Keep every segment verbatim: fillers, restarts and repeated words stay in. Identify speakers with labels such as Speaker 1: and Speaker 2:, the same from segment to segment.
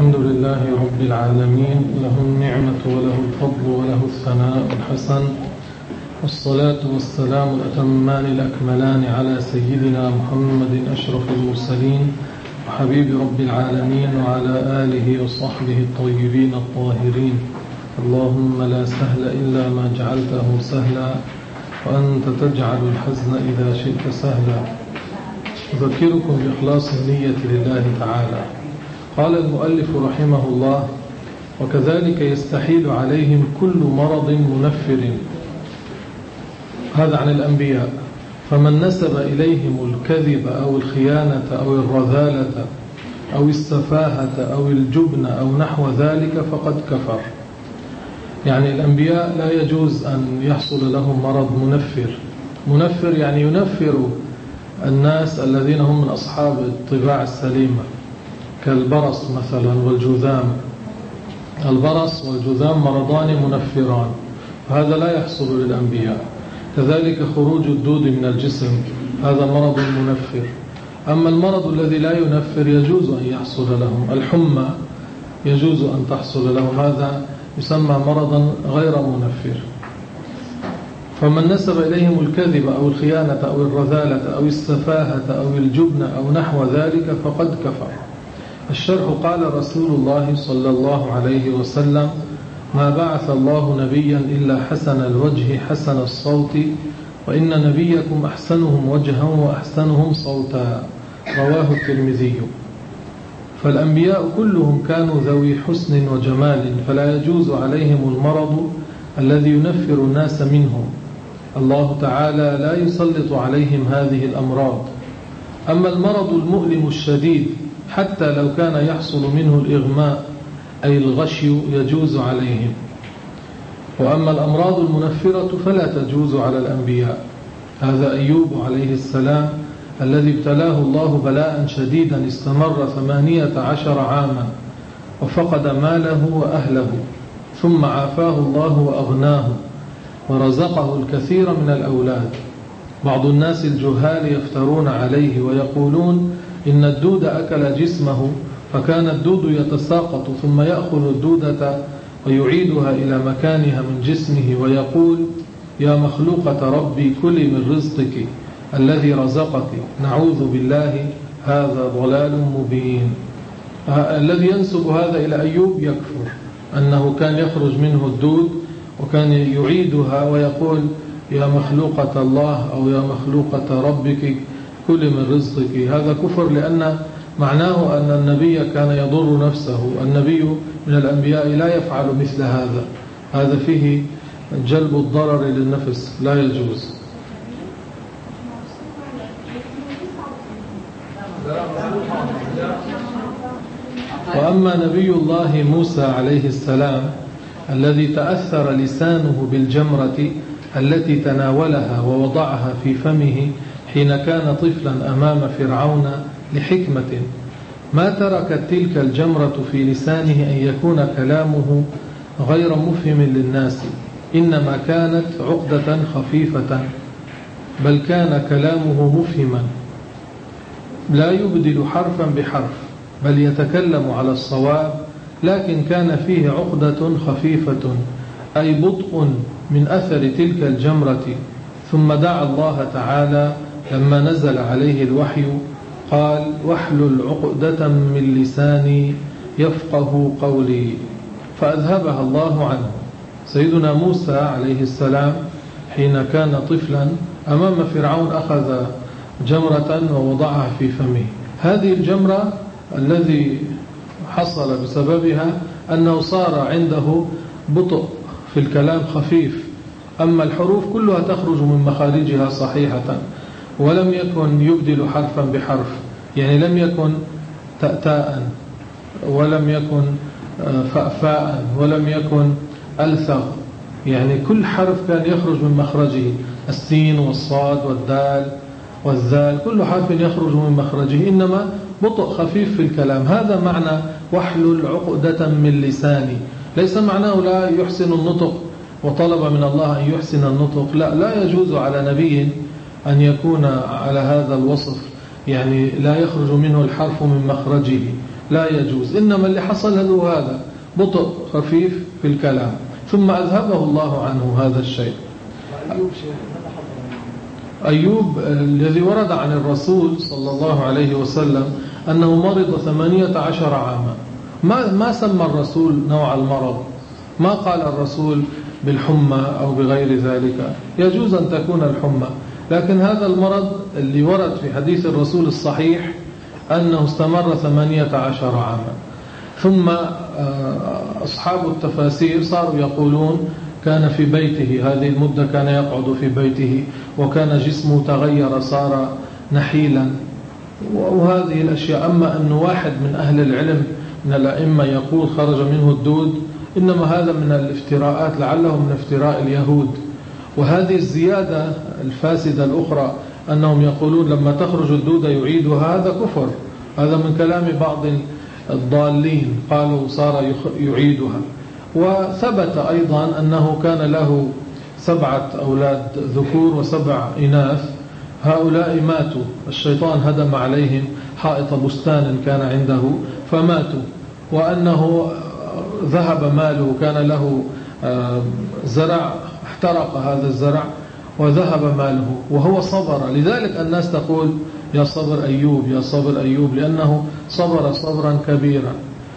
Speaker 1: الحمد لله رب العالمين، له النعمة وله الفضل وله الثناء الحسن، والصلاة والسلام الأتمان الأكملان على سيدنا محمد أشرف المرسلين وحبيب رب العالمين وعلى آله وصحبه الطيبين الطاهرين. اللهم لا سهل إلا ما جعلته سهلا، وأنت تجعل الحزن إذا شئت سهلا. أذكركم بإخلاص النية لله تعالى. قال المؤلف رحمه الله: وكذلك يستحيل عليهم كل مرض منفر. هذا عن الأنبياء. فمن نسب إليهم الكذب أو الخيانة أو الرذالة أو السفاهة أو الجبن أو نحو ذلك فقد كفر. يعني الأنبياء لا يجوز أن يحصل لهم مرض منفر. منفر يعني ينفر الناس الذين هم من أصحاب الطباع السليمة، كالبرص مثلا والجذام. البرص والجذام مرضان منفران، وهذا لا يحصل للأنبياء. كذلك خروج الدود من الجسم، هذا مرض منفر. أما المرض الذي لا ينفر يجوز أن يحصل لهم. الحمى يجوز أن تحصل لهم، هذا يسمى مرضا غير منفر. فمن نسب إليهم الكذب أو الخيانة أو الرذالة أو السفاهة أو الجبن أو نحو ذلك فقد كفر. الشرح: قال رسول الله صلى الله عليه وسلم: ما بعث الله نبيا إلا حسن الوجه حسن الصوت، وإن نبيكم أحسنهم وجها وأحسنهم صوتا. رواه الترمذي. فالأنبياء كلهم كانوا ذوي حسن وجمال، فلا يجوز عليهم المرض الذي ينفر الناس منهم. الله تعالى لا يسلط عليهم هذه الأمراض. أما المرض المؤلم الشديد حتى لو كان يحصل منه الإغماء أي الغشي يجوز عليهم. وأما الأمراض المنفرة فلا تجوز على الأنبياء. هذا أيوب عليه السلام الذي ابتلاه الله بلاء شديدا استمر ثمانية عشر عاما، وفقد ماله وأهله، ثم عافاه الله وأغناه ورزقه الكثير من الأولاد. بعض الناس الجهال يفترون عليه ويقولون إن الدود أكل جسمه، فكان الدود يتساقط ثم يأخذ الدودة ويعيدها إلى مكانها من جسمه ويقول: يا مخلوقة ربي كلي من رزقك الذي رزقك. نعوذ بالله، هذا ضلال مبين. الذي ينسب هذا إلى أيوب يكفر، أنه كان يخرج منه الدود وكان يعيدها ويقول: يا مخلوقة الله أو يا مخلوقة ربك كل من رزقك. هذا كفر، لأن معناه أن النبي كان يضر نفسه. النبي من الأنبياء لا يفعل مثل هذا، هذا فيه جلب الضرر للنفس، لا يجوز. وأما نبي الله موسى عليه السلام الذي تأثر لسانه بالجمرة التي تناولها ووضعها في فمه حين كان طفلا أمام فرعون لحكمة، ما تركت تلك الجمرة في لسانه أن يكون كلامه غير مفهم للناس، إنما كانت عقدة خفيفة، بل كان كلامه مفهما لا يبدل حرفا بحرف، بل يتكلم على الصواب، لكن كان فيه عقدة خفيفة أي بطء من أثر تلك الجمرة. ثم دعا الله تعالى لما نزل عليه الوحي قال: واحلل عقدة من لساني يفقه قولي، فأذهبها الله عنه. سيدنا موسى عليه السلام حين كان طفلا أمام فرعون أخذ جمرة ووضعها في فمه. هذه الجمرة الذي حصل بسببها أنه صار عنده بطء في الكلام خفيف، أما الحروف كلها تخرج من مخارجها صحيحة، ولم يكن يبدل حرفا بحرف، يعني لم يكن تأتاء ولم يكن فأفاء ولم يكن ألثغ، يعني كل حرف كان يخرج من مخرجه. السين والصاد والدال والذال كل حرف يخرج من مخرجه، إنما بطء خفيف في الكلام. هذا معنى واحلل عقدة من لساني. ليس معناه لا يحسن النطق وطلب من الله أن يحسن النطق، لا لا يجوز على نبي أن يكون على هذا الوصف، يعني لا يخرج منه الحرف من مخرجه، لا يجوز. إنما اللي حصل له هذا بطء خفيف في الكلام، ثم أذهبه الله عنه هذا الشيء. أيوب الذي ورد عن الرسول صلى الله عليه وسلم أنه مرض ثمانية عشر عاما، ما ما سمى الرسول نوع المرض، ما قال الرسول بالحمى أو بغير ذلك، يجوز أن تكون الحمى، لكن هذا المرض اللي ورد في حديث الرسول الصحيح أنه استمر ثمانية عشر عاما. ثم أصحاب التفاسير صاروا يقولون كان في بيته هذه المدة، كان يقعد في بيته، وكان جسمه تغير صار نحيلا وهذه الأشياء. أما أن واحد من أهل العلم من الأئمة يقول خرج منه الدود، إنما هذا من الافتراءات، لعله من افتراء اليهود. وهذه الزيادة الفاسدة الأخرى أنهم يقولون لما تخرج الدودة يعيدها، هذا كفر، هذا من كلام بعض الضالين قالوا صار يعيدها. وثبت أيضا أنه كان له سبعة أولاد ذكور وسبع إناث، هؤلاء ماتوا، الشيطان هدم عليهم حائط بستان كان عنده فماتوا، وأنه ذهب ماله، كان له زرع احترق هذا الزرع وذهب ماله وهو صبر. لذلك الناس تقول يا صبر أيوب يا صبر أيوب، لأنه صبر صبرا كبيرا.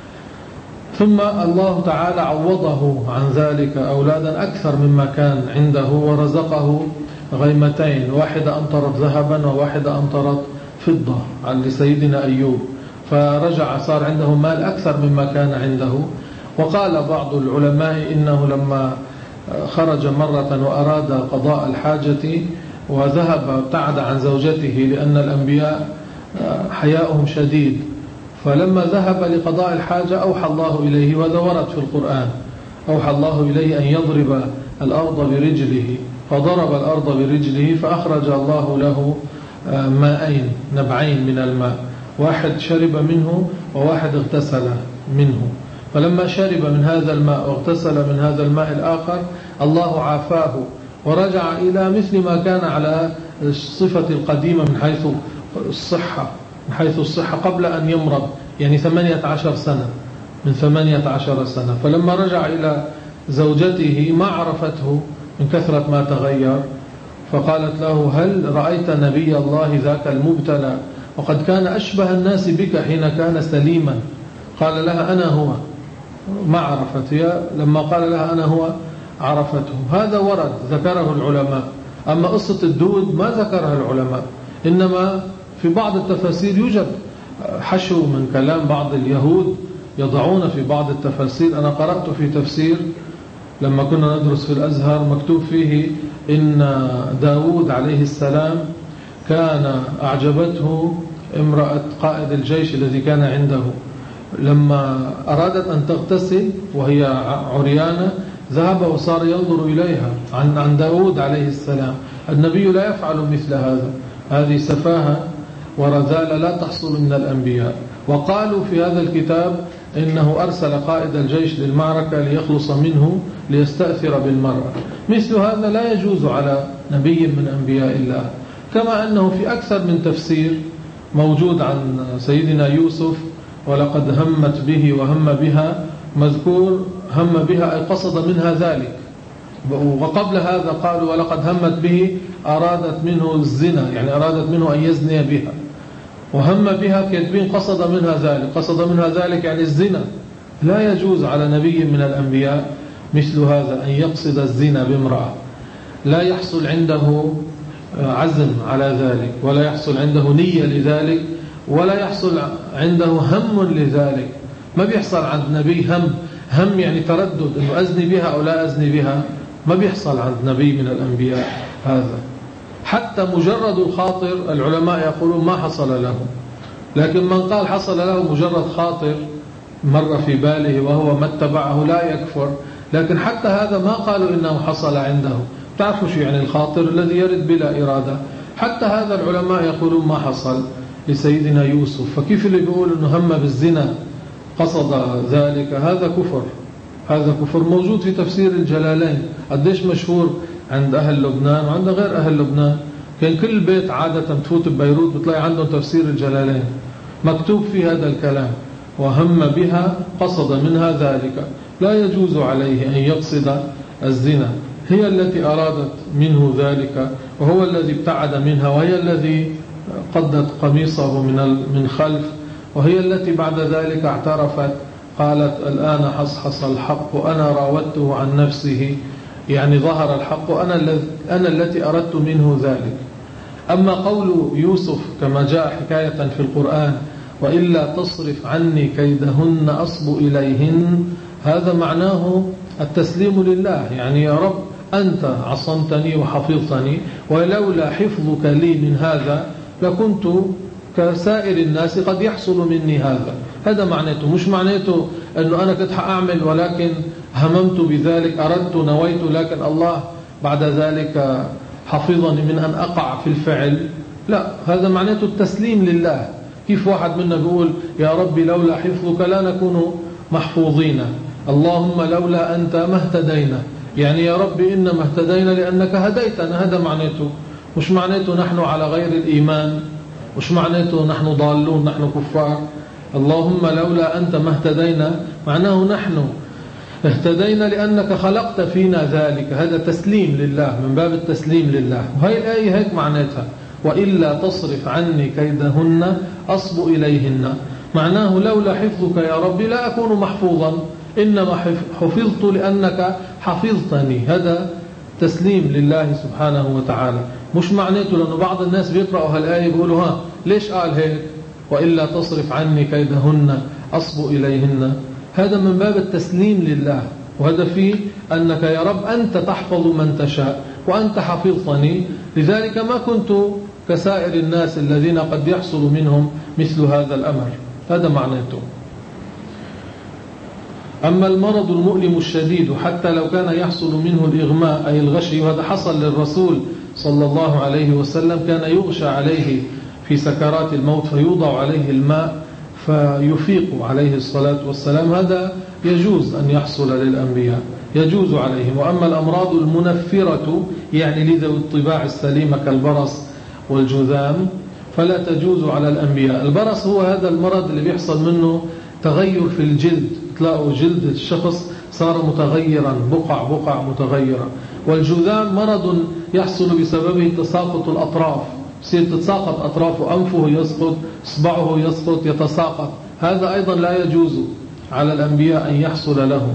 Speaker 1: ثم الله تعالى عوضه عن ذلك أولادا أكثر مما كان عنده، ورزقه غيمتين، واحدة أمطرت ذهبا وواحدة أمطرت فضة عن سيدنا أيوب، فرجع صار عنده مال أكثر مما كان عنده. وقال بعض العلماء إنه لما خرج مرة وأراد قضاء الحاجة وذهب ابتعد عن زوجته، لأن الأنبياء حياؤهم شديد، فلما ذهب لقضاء الحاجة أوحى الله إليه، وهذا ورد في القرآن، أوحى الله إليه أن يضرب الأرض برجله، فضرب الأرض برجله فأخرج الله له ماءين نبعين من الماء، واحد شرب منه وواحد اغتسل منه. فلما شرب من هذا الماء واغتسل من هذا الماء الآخر الله عافاه ورجع إلى مثل ما كان على الصفة القديمة من حيث الصحة من حيث الصحة قبل أن يمرض، يعني ثمانية عشر سنة، من ثمانية عشر سنة. فلما رجع إلى زوجته ما عرفته من كثرة ما تغير، فقالت له هل رأيت نبي الله ذاك المبتلى وقد كان أشبه الناس بك حين كان سليما؟ قال لها أنا هو، ما عرفت هي، لما قال لها أنا هو عرفته. هذا ورد ذكره العلماء. أما قصة الدود ما ذكرها العلماء، إنما في بعض التفاسير يوجد حشو من كلام بعض اليهود يضعون في بعض التفاسير. أنا قرأت في تفسير لما كنا ندرس في الأزهر مكتوب فيه إن داود عليه السلام كان أعجبته امرأة قائد الجيش الذي كان عنده، لما أرادت أن تغتسل وهي عريانة ذهب وصار ينظر إليها. عن عن داود عليه السلام النبي لا يفعل مثل هذا، هذه سفاهة ورذالة لا تحصل من الأنبياء. وقالوا في هذا الكتاب إنه أرسل قائد الجيش للمعركة ليخلص منه ليستأثر بالمرأة. مثل هذا لا يجوز على نبي من أنبياء الله. كما أنه في أكثر من تفسير موجود عن سيدنا يوسف ولقد همت به وهم بها، مذكور هم بها أي قصد منها ذلك. وقبل هذا قالوا ولقد همت به أرادت منه الزنا، يعني أرادت منه أن يزني بها، وهم بها كاتبين قصد منها ذلك، قصد منها ذلك يعني الزنا. لا يجوز على نبي من الأنبياء مثل هذا أن يقصد الزنا بامرأة، لا يحصل عنده عزم على ذلك، ولا يحصل عنده نية لذلك، ولا يحصل عنده هم لذلك. ما بيحصل عند نبي هم هم يعني تردد أنه أزني بها أو لا أزني بها، ما بيحصل عند نبي من الأنبياء هذا. حتى مجرد الخاطر العلماء يقولون ما حصل له، لكن من قال حصل له مجرد خاطر مر في باله وهو ما اتبعه لا يكفر. لكن حتى هذا ما قالوا إنه حصل عنده. تعرفوا شو يعني الخاطر الذي يرد بلا إرادة؟ حتى هذا العلماء يقولون ما حصل لسيدنا يوسف. فكيف اللي بيقول إنه هم بالزنا قصد ذلك؟ هذا كفر، هذا كفر. موجود في تفسير الجلالين، قديش مشهور عند أهل لبنان وعند غير أهل لبنان. كان كل بيت عادة تفوت ببيروت بتلاقي عندهم تفسير الجلالين مكتوب في هذا الكلام. وهم بها قصد منها ذلك، لا يجوز عليه أن يقصد الزنا. هي التي أرادت منه ذلك وهو الذي ابتعد منها، وهي الذي قدت قميصه من من خلف، وهي التي بعد ذلك اعترفت قالت الآن حصحص الحق وأنا راودته عن نفسه، يعني ظهر الحق وأنا أنا التي أردت منه ذلك. أما قول يوسف كما جاء حكاية في القرآن وإلا تصرف عني كيدهن أصب إليهن، هذا معناه التسليم لله، يعني يا رب أنت عصمتني وحفظتني، ولولا حفظك لي من هذا لكنت كسائر الناس قد يحصل مني هذا. هذا معناته، مش معناته أنه أنا كنت أعمل ولكن هممت بذلك، أردت نويت، لكن الله بعد ذلك حفظني من أن أقع في الفعل. لا، هذا معناته التسليم لله. كيف واحد منا بيقول يا ربي لولا حفظك لا نكون محفوظين، اللهم لولا أنت ما اهتدينا، يعني يا ربي إنما اهتدينا لأنك هديتنا. هذا معناته، مش معناته نحن على غير الإيمان، مش معناته نحن ضالون، نحن كفار. اللهم لولا أنت ما اهتدينا معناه نحن اهتدينا لأنك خلقت فينا ذلك. هذا تسليم لله، من باب التسليم لله. وهي الآية هيك معناتها، وإلا تصرف عني كيدهن أصب إليهن، معناه لولا حفظك يا ربي لا أكون محفوظا، إنما حفظت لأنك حفظتني. هذا تسليم لله سبحانه وتعالى. مش معناته، لأنه بعض الناس بيقرأوا هالآية بيقولوا ها ليش قال هيك وإلا تصرف عني كيدهن أصب إليهن، هذا من باب التسليم لله، وهذا فيه أنك يا رب أنت تحفظ من تشاء وأنت حفظتني، لذلك ما كنت كسائر الناس الذين قد يحصل منهم مثل هذا الأمر. هذا معناته. أما المرض المؤلم الشديد حتى لو كان يحصل منه الإغماء أي الغشي، وهذا حصل للرسول صلى الله عليه وسلم، كان يغشى عليه في سكرات الموت فيوضع عليه الماء فيفيق عليه الصلاة والسلام، هذا يجوز أن يحصل للأنبياء، يجوز عليهم. وأما الأمراض المنفرة يعني لذوي الطباع السليمة كالبرص والجذام فلا تجوز على الأنبياء. البرص هو هذا المرض اللي بيحصل منه تغير في الجلد، تلاقوا جلد الشخص صار متغيرا، بقع بقع متغيرة. والجذام مرض يحصل بسببه تساقط الأطراف، يصير تتساقط أطرافه، أنفه يسقط، إصبعه يسقط، يتساقط. هذا أيضا لا يجوز على الأنبياء أن يحصل لهم.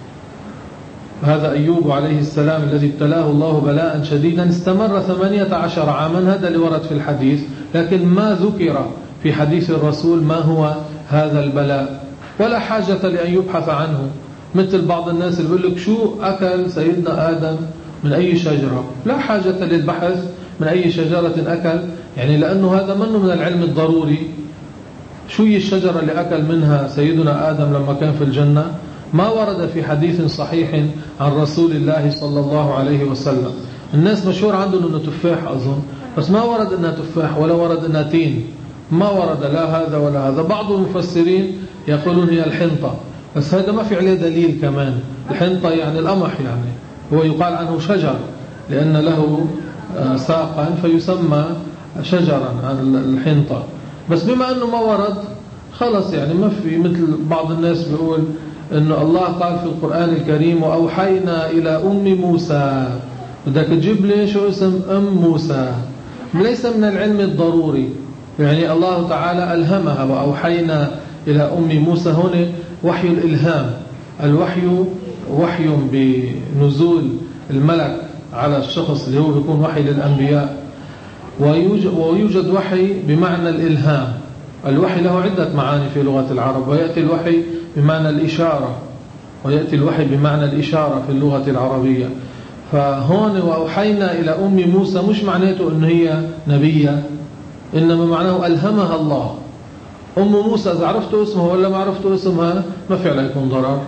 Speaker 1: هذا أيوب عليه السلام الذي ابتلاه الله بلاء شديدا استمر ثمانية عشر عاما، هذا اللي ورد في الحديث، لكن ما ذكر في حديث الرسول ما هو هذا البلاء، ولا حاجة لأن يبحث عنه. مثل بعض الناس اللي بيقول لك شو أكل سيدنا آدم من أي شجرة، لا حاجة للبحث من أي شجرة أكل، يعني لأنه هذا منه من العلم الضروري. شو هي الشجرة اللي أكل منها سيدنا آدم لما كان في الجنة؟ ما ورد في حديث صحيح عن رسول الله صلى الله عليه وسلم. الناس مشهور عندهم أنه تفاح أظن، بس ما ورد أنها تفاح ولا ورد أنها تين، ما ورد لا هذا ولا هذا. بعض المفسرين يقولون هي الحنطة، بس هذا ما في عليه دليل كمان. الحنطة يعني القمح، يعني هو يقال عنه شجر لأن له ساقا فيسمى شجرا عن الحنطة، بس بما أنه ما ورد خلص، يعني ما في. مثل بعض الناس بيقول أنه الله قال في القرآن الكريم وأوحينا إلى أم موسى، بدك تجيب لي شو اسم أم موسى، ليس من العلم الضروري. يعني الله تعالى ألهمها وأوحينا إلى أم موسى، هنا وحي الإلهام. الوحي وحي بنزول الملك على الشخص اللي هو بيكون وحي للأنبياء، ويوجد, ويوجد وحي بمعنى الإلهام. الوحي له عدة معاني في لغة العرب، ويأتي الوحي بمعنى الإشارة، ويأتي الوحي بمعنى الإشارة في اللغة العربية. فهون وأوحينا إلى أم موسى مش معناته أنه هي نبية، إنما معناه ألهمها الله. أم موسى إذا عرفتوا اسمها ولا ما عرفتوا اسمها ما في عليكم ضرر.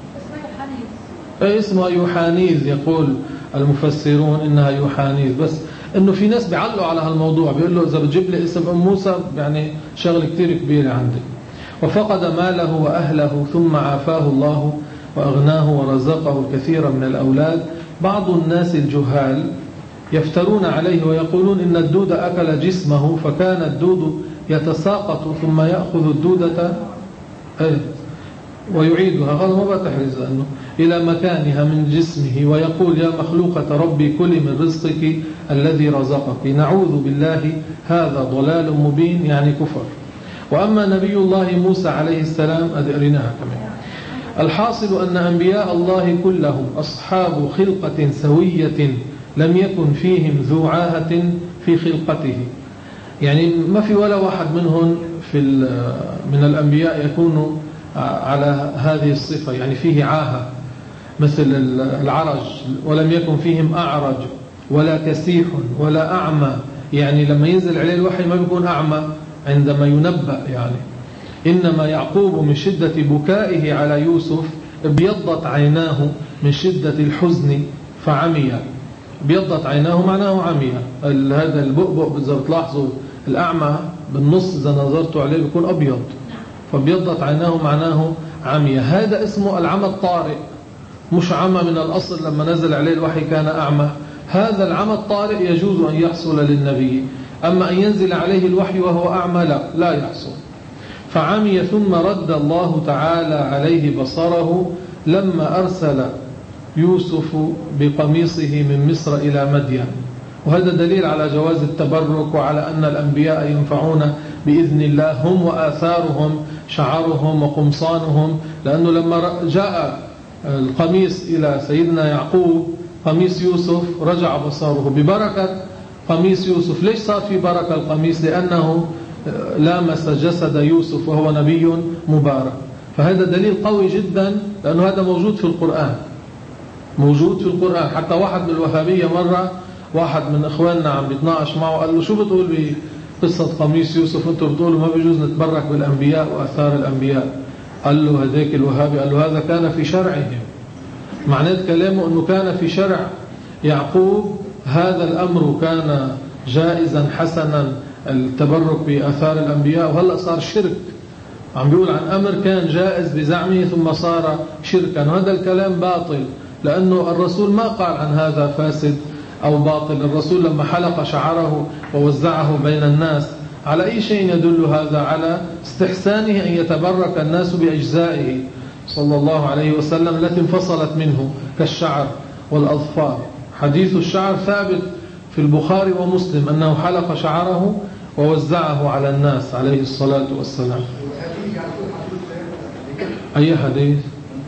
Speaker 1: اسمها يوحانيز، يقول المفسرون إنها يوحانيز، بس إنه في ناس بيعلقوا على هالموضوع، بيقول له إذا بتجيب لي اسم أم موسى يعني شغل كتير كبير عندي. وفقد ماله وأهله ثم عافاه الله وأغناه ورزقه الكثير من الأولاد. بعض الناس الجهال يفترون عليه ويقولون إن الدود أكل جسمه، فكان الدود يتساقط ثم يأخذ الدودة ايه ويعيدها، هذا ما بتحرز أنه إلى مكانها من جسمه ويقول يا مخلوقة ربي كلي من رزقك الذي رزقك، نعوذ بالله هذا ضلال مبين، يعني كفر. وأما نبي الله موسى عليه السلام أدرناها كمان. الحاصل أن أنبياء الله كلهم أصحاب خلقة سوية لم يكن فيهم ذو عاهة في خلقته، يعني ما في ولا واحد منهم في من الأنبياء يكون على هذه الصفة، يعني فيه عاهة مثل العرج، ولم يكن فيهم أعرج ولا كسيح ولا أعمى، يعني لما ينزل عليه الوحي ما بيكون أعمى عندما ينبأ. يعني إنما يعقوب من شدة بكائه على يوسف ابيضت عيناه من شدة الحزن فعمي. ابيضت عيناه معناه عمي. هذا البؤبؤ إذا بتلاحظوا الأعمى بالنص إذا نظرتوا عليه بيكون أبيض، فابيضت عيناه معناه عمي. هذا اسمه العمى الطارئ، مش عمى من الأصل لما نزل عليه الوحي كان أعمى. هذا العمى الطارئ يجوز أن يحصل للنبي، أما أن ينزل عليه الوحي وهو أعمى لا لا يحصل. فعمي ثم رد الله تعالى عليه بصره لما أرسل يوسف بقميصه من مصر إلى مدين. وهذا دليل على جواز التبرك وعلى أن الأنبياء ينفعون بإذن الله، هم وآثارهم شعرهم وقمصانهم، لأنه لما جاء القميص إلى سيدنا يعقوب قميص يوسف رجع بصره ببركة قميص يوسف. ليش صار في بركة القميص؟ لأنه لامس جسد يوسف وهو نبي مبارك. فهذا دليل قوي جدا، لأنه هذا موجود في القرآن، موجود في القرآن. حتى واحد من الوهابية مرة واحد من إخواننا عم بيتناقش معه قال له شو بتقول بقصة قميص يوسف؟ أنتم بتقولوا ما بيجوز نتبرك بالأنبياء وأثار الأنبياء. قال له هذاك الوهابي قال له هذا كان في شرعهم، معنات كلامه أنه كان في شرع يعقوب هذا الأمر كان جائزا حسنا التبرك بآثار الأنبياء، وهلأ صار شرك. عم بيقول عن أمر كان جائز بزعمه ثم صار شركا، وهذا الكلام باطل، لأنه الرسول ما قال عن هذا فاسد أو باطل. الرسول لما حلق شعره ووزعه بين الناس على أي شيء يدل هذا؟ على استحسانه أن يتبرك الناس بأجزائه صلى الله عليه وسلم التي انفصلت منه كالشعر والأظفار. حديث الشعر ثابت في البخاري ومسلم أنه حلق شعره ووزعه على الناس عليه الصلاة والسلام. أي حديث؟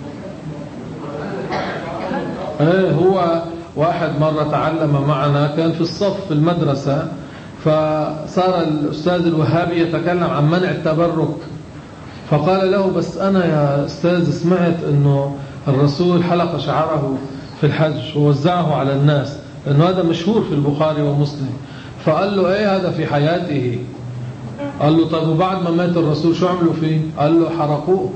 Speaker 1: ايه هو واحد مرة تعلم معنا كان في الصف في المدرسة، فصار الأستاذ الوهابي يتكلم عن منع التبرك، فقال له بس أنا يا أستاذ سمعت أنه الرسول حلق شعره في الحج ووزعه على الناس، لأنه هذا مشهور في البخاري ومسلم. فقال له ايه هذا في حياته؟ قال له طيب وبعد ما مات الرسول شو عملوا فيه؟ قال له حرقوه.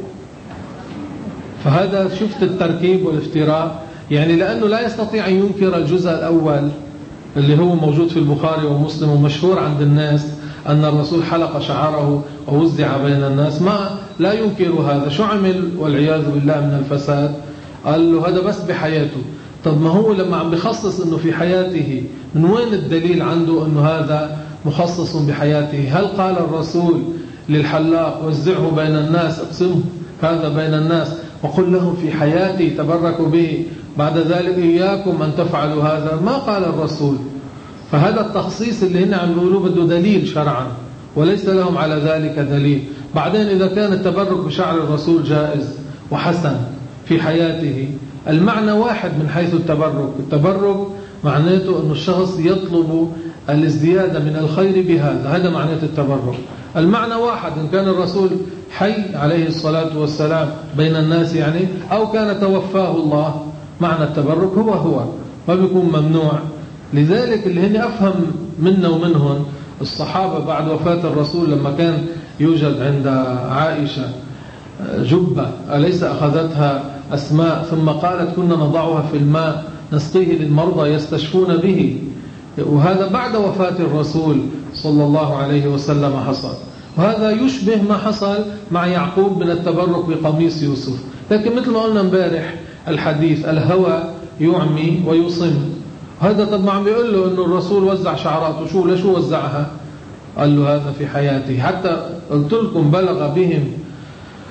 Speaker 1: فهذا شفت التركيب والافتراء، يعني لأنه لا يستطيع أن ينكر الجزء الأول اللي هو موجود في البخاري ومسلم ومشهور عند الناس أن الرسول حلق شعره ووزع بين الناس، ما لا ينكر هذا. شو عمل والعياذ بالله من الفساد؟ قال له هذا بس بحياته. طب ما هو لما عم بخصص أنه في حياته، من وين الدليل عنده أنه هذا مخصص بحياته؟ هل قال الرسول للحلاق وزعه بين الناس، اقسمه هذا بين الناس وقل لهم في حياتي تبركوا به، بعد ذلك إياكم أن تفعلوا هذا؟ ما قال الرسول. فهذا التخصيص اللي هنا عم بيقولوه بده دليل شرعا، وليس لهم على ذلك دليل. بعدين إذا كان التبرك بشعر الرسول جائز وحسن في حياته، المعنى واحد من حيث التبرك. التبرك معناته أن الشخص يطلب الازدياد من الخير بهذا، هذا معناته التبرك. المعنى واحد، إن كان الرسول حي عليه الصلاة والسلام بين الناس يعني، أو كان توفاه الله، معنى التبرك هو هو، ما بيكون ممنوع. لذلك اللي هني أفهم منا ومنهم الصحابة بعد وفاة الرسول لما كان يوجد عند عائشة جبة أليس أخذتها أسماء ثم قالت كنا نضعها في الماء نسقيه للمرضى يستشفون به، وهذا بعد وفاة الرسول صلى الله عليه وسلم حصل. وهذا يشبه ما حصل مع يعقوب من التبرك بقميص يوسف. لكن مثل ما قلنا امبارح الحديث الهوى يعمي ويصم. هذا طب ما عم بيقول له انه الرسول وزع شعراته، شو ليش وزعها؟ قال له هذا في حياتي. حتى قلت لكم بلغ بهم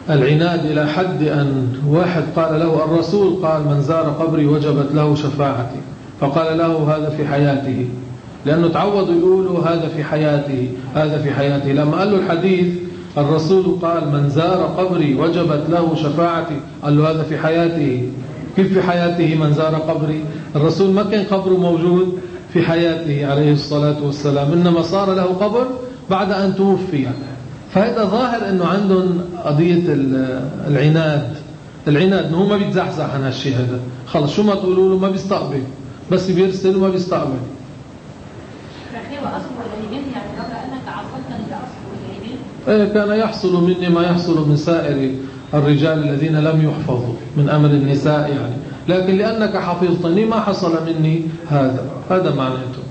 Speaker 1: العناد إلى حد أن واحد قال له الرسول قال من زار قبري وجبت له شفاعتي، فقال له هذا في حياته، لأنه تعودوا يقولوا هذا في حياته هذا في حياته. لما قال له الحديث الرسول قال من زار قبري وجبت له شفاعتي، قال له هذا في حياته. كيف في حياته من زار قبري؟ الرسول ما كان قبره موجود في حياته عليه الصلاة والسلام، إنما صار له قبر بعد أن توفي. فهذا ظاهر أنه عندهم قضية العناد العناد أنه ما بيتزحزح عن هالشيء هذا، خلص شو ما تقولوا له ما بيستقبل، بس بيرسل وما بيستقبل. إيه كان يحصل مني ما يحصل من سائر الرجال الذين لم يحفظوا من أمر النساء يعني، لكن لأنك حفظتني ما حصل مني هذا هذا معناته.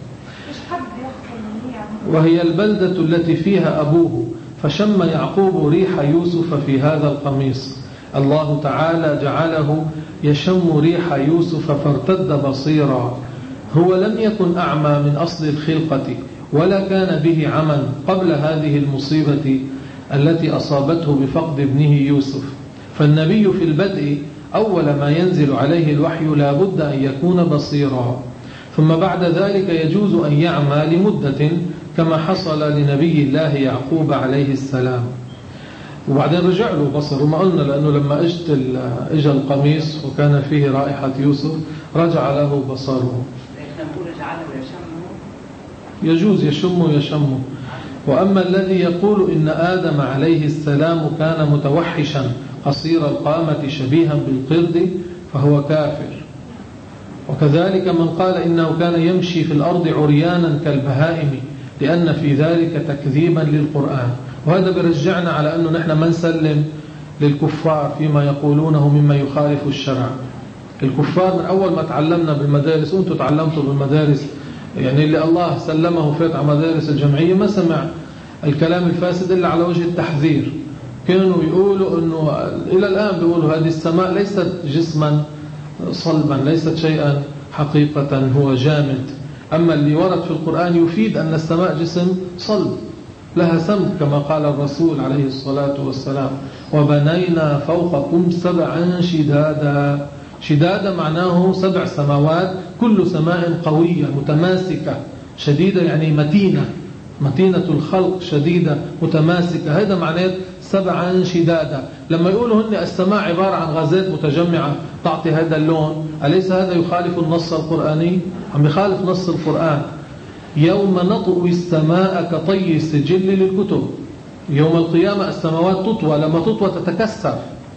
Speaker 1: وهي البلدة التي فيها أبوه فشم يعقوب ريح يوسف في هذا القميص. الله تعالى جعله يشم ريح يوسف فارتد بصيرا. هو لم يكن أعمى من أصل الخلقة ولا كان به عمى قبل هذه المصيبة التي أصابته بفقد ابنه يوسف. فالنبي في البدء أول ما ينزل عليه الوحي لا بد أن يكون بصيرا، ثم بعد ذلك يجوز أن يعمى لمدة كما حصل لنبي الله يعقوب عليه السلام. وبعدين رجع له بصر، وما قلنا لأنه لما اجت اجى القميص وكان فيه رائحة يوسف رجع له بصره. يجوز يشم يشم. وأما الذي يقول إن آدم عليه السلام كان متوحشا قصير القامة شبيها بالقرد فهو كافر. وكذلك من قال إنه كان يمشي في الأرض عريانا كالبهائم لأن في ذلك تكذيبا للقرآن. وهذا برجعنا على أنه نحن ما نسلم للكفار فيما يقولونه مما يخالف الشرع. الكفار من أول ما تعلمنا بالمدارس، وأنتم تعلمتوا بالمدارس، يعني اللي الله سلمه فات على مدارس الجمعية ما سمع الكلام الفاسد إلا على وجه التحذير. كانوا يقولوا أنه إلى الآن بيقولوا هذه السماء ليست جسما صلبا، ليست شيئا حقيقة، هو جامد. أما اللي ورد في القرآن يفيد أن السماء جسم صلب لها سمك كما قال الرسول عليه الصلاة والسلام وبنينا فوقكم سبعا شدادا. شدادا معناه سبع سماوات كل سماء قوية متماسكة، شديدة يعني متينة، متينة الخلق شديدة متماسكة، هذا معناه سبعا شدادا. لما يقولوا هن السماء عبارة عن غازات متجمعة تعطي هذا اللون، أليس هذا يخالف النص القرآني؟ عم يخالف نص القرآن. يوم نطوي السماء كطي السجل للكتب. يوم القيامة السماوات تطوى، لما تطوى تتكسر.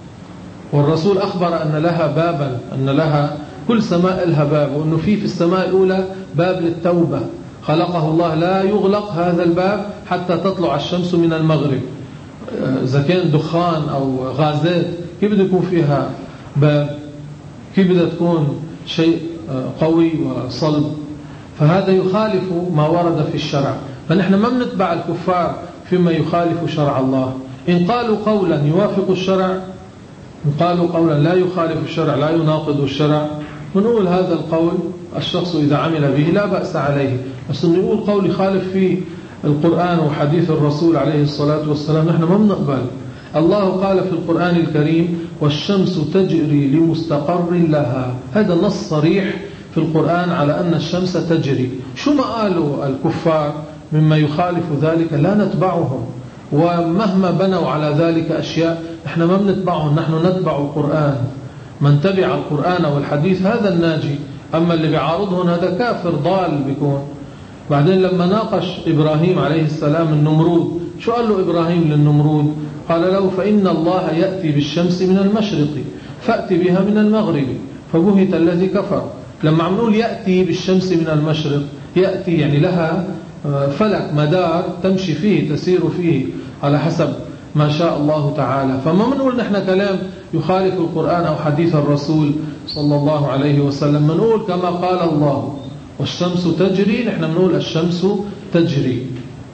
Speaker 1: والرسول أخبر أن لها بابا، أن لها كل سماء لها باب، وأنه في في السماء الأولى باب للتوبة خلقه الله لا يغلق هذا الباب حتى تطلع الشمس من المغرب. إذا كان دخان أو غازات كيف بده يكون فيها باب؟ كيف بدها تكون شيء قوي وصلب؟ فهذا يخالف ما ورد في الشرع. فنحن ما بنتبع الكفار فيما يخالف شرع الله. إن قالوا قولا يوافق الشرع، إن قالوا قولا لا يخالف الشرع لا يناقض الشرع، ونقول هذا القول الشخص إذا عمل به لا بأس عليه. بس إنه يقول قول يخالف فيه القرآن وحديث الرسول عليه الصلاة والسلام نحن ما بنقبل. الله قال في القرآن الكريم والشمس تجري لمستقر لها، هذا نص صريح في القرآن على أن الشمس تجري. شو ما قالوا الكفار مما يخالف ذلك لا نتبعهم، ومهما بنوا على ذلك أشياء نحن ما بنتبعهم، نحن نتبع القرآن. من تبع القرآن والحديث هذا الناجي، أما اللي بيعارضهم هذا كافر ضال بيكون. بعدين لما ناقش إبراهيم عليه السلام النمرود، شو قال له إبراهيم للنمرود؟ قال له فإن الله يأتي بالشمس من المشرق فأتي بها من المغرب فبهت الذي كفر. لما عم نقول يأتي بالشمس من المشرق، يأتي يعني لها فلك مدار تمشي فيه تسير فيه على حسب ما شاء الله تعالى. فما بنقول نحن كلام يخالف القرآن أو حديث الرسول صلى الله عليه وسلم، بنقول كما قال الله والشمس تجري، نحن بنقول الشمس تجري.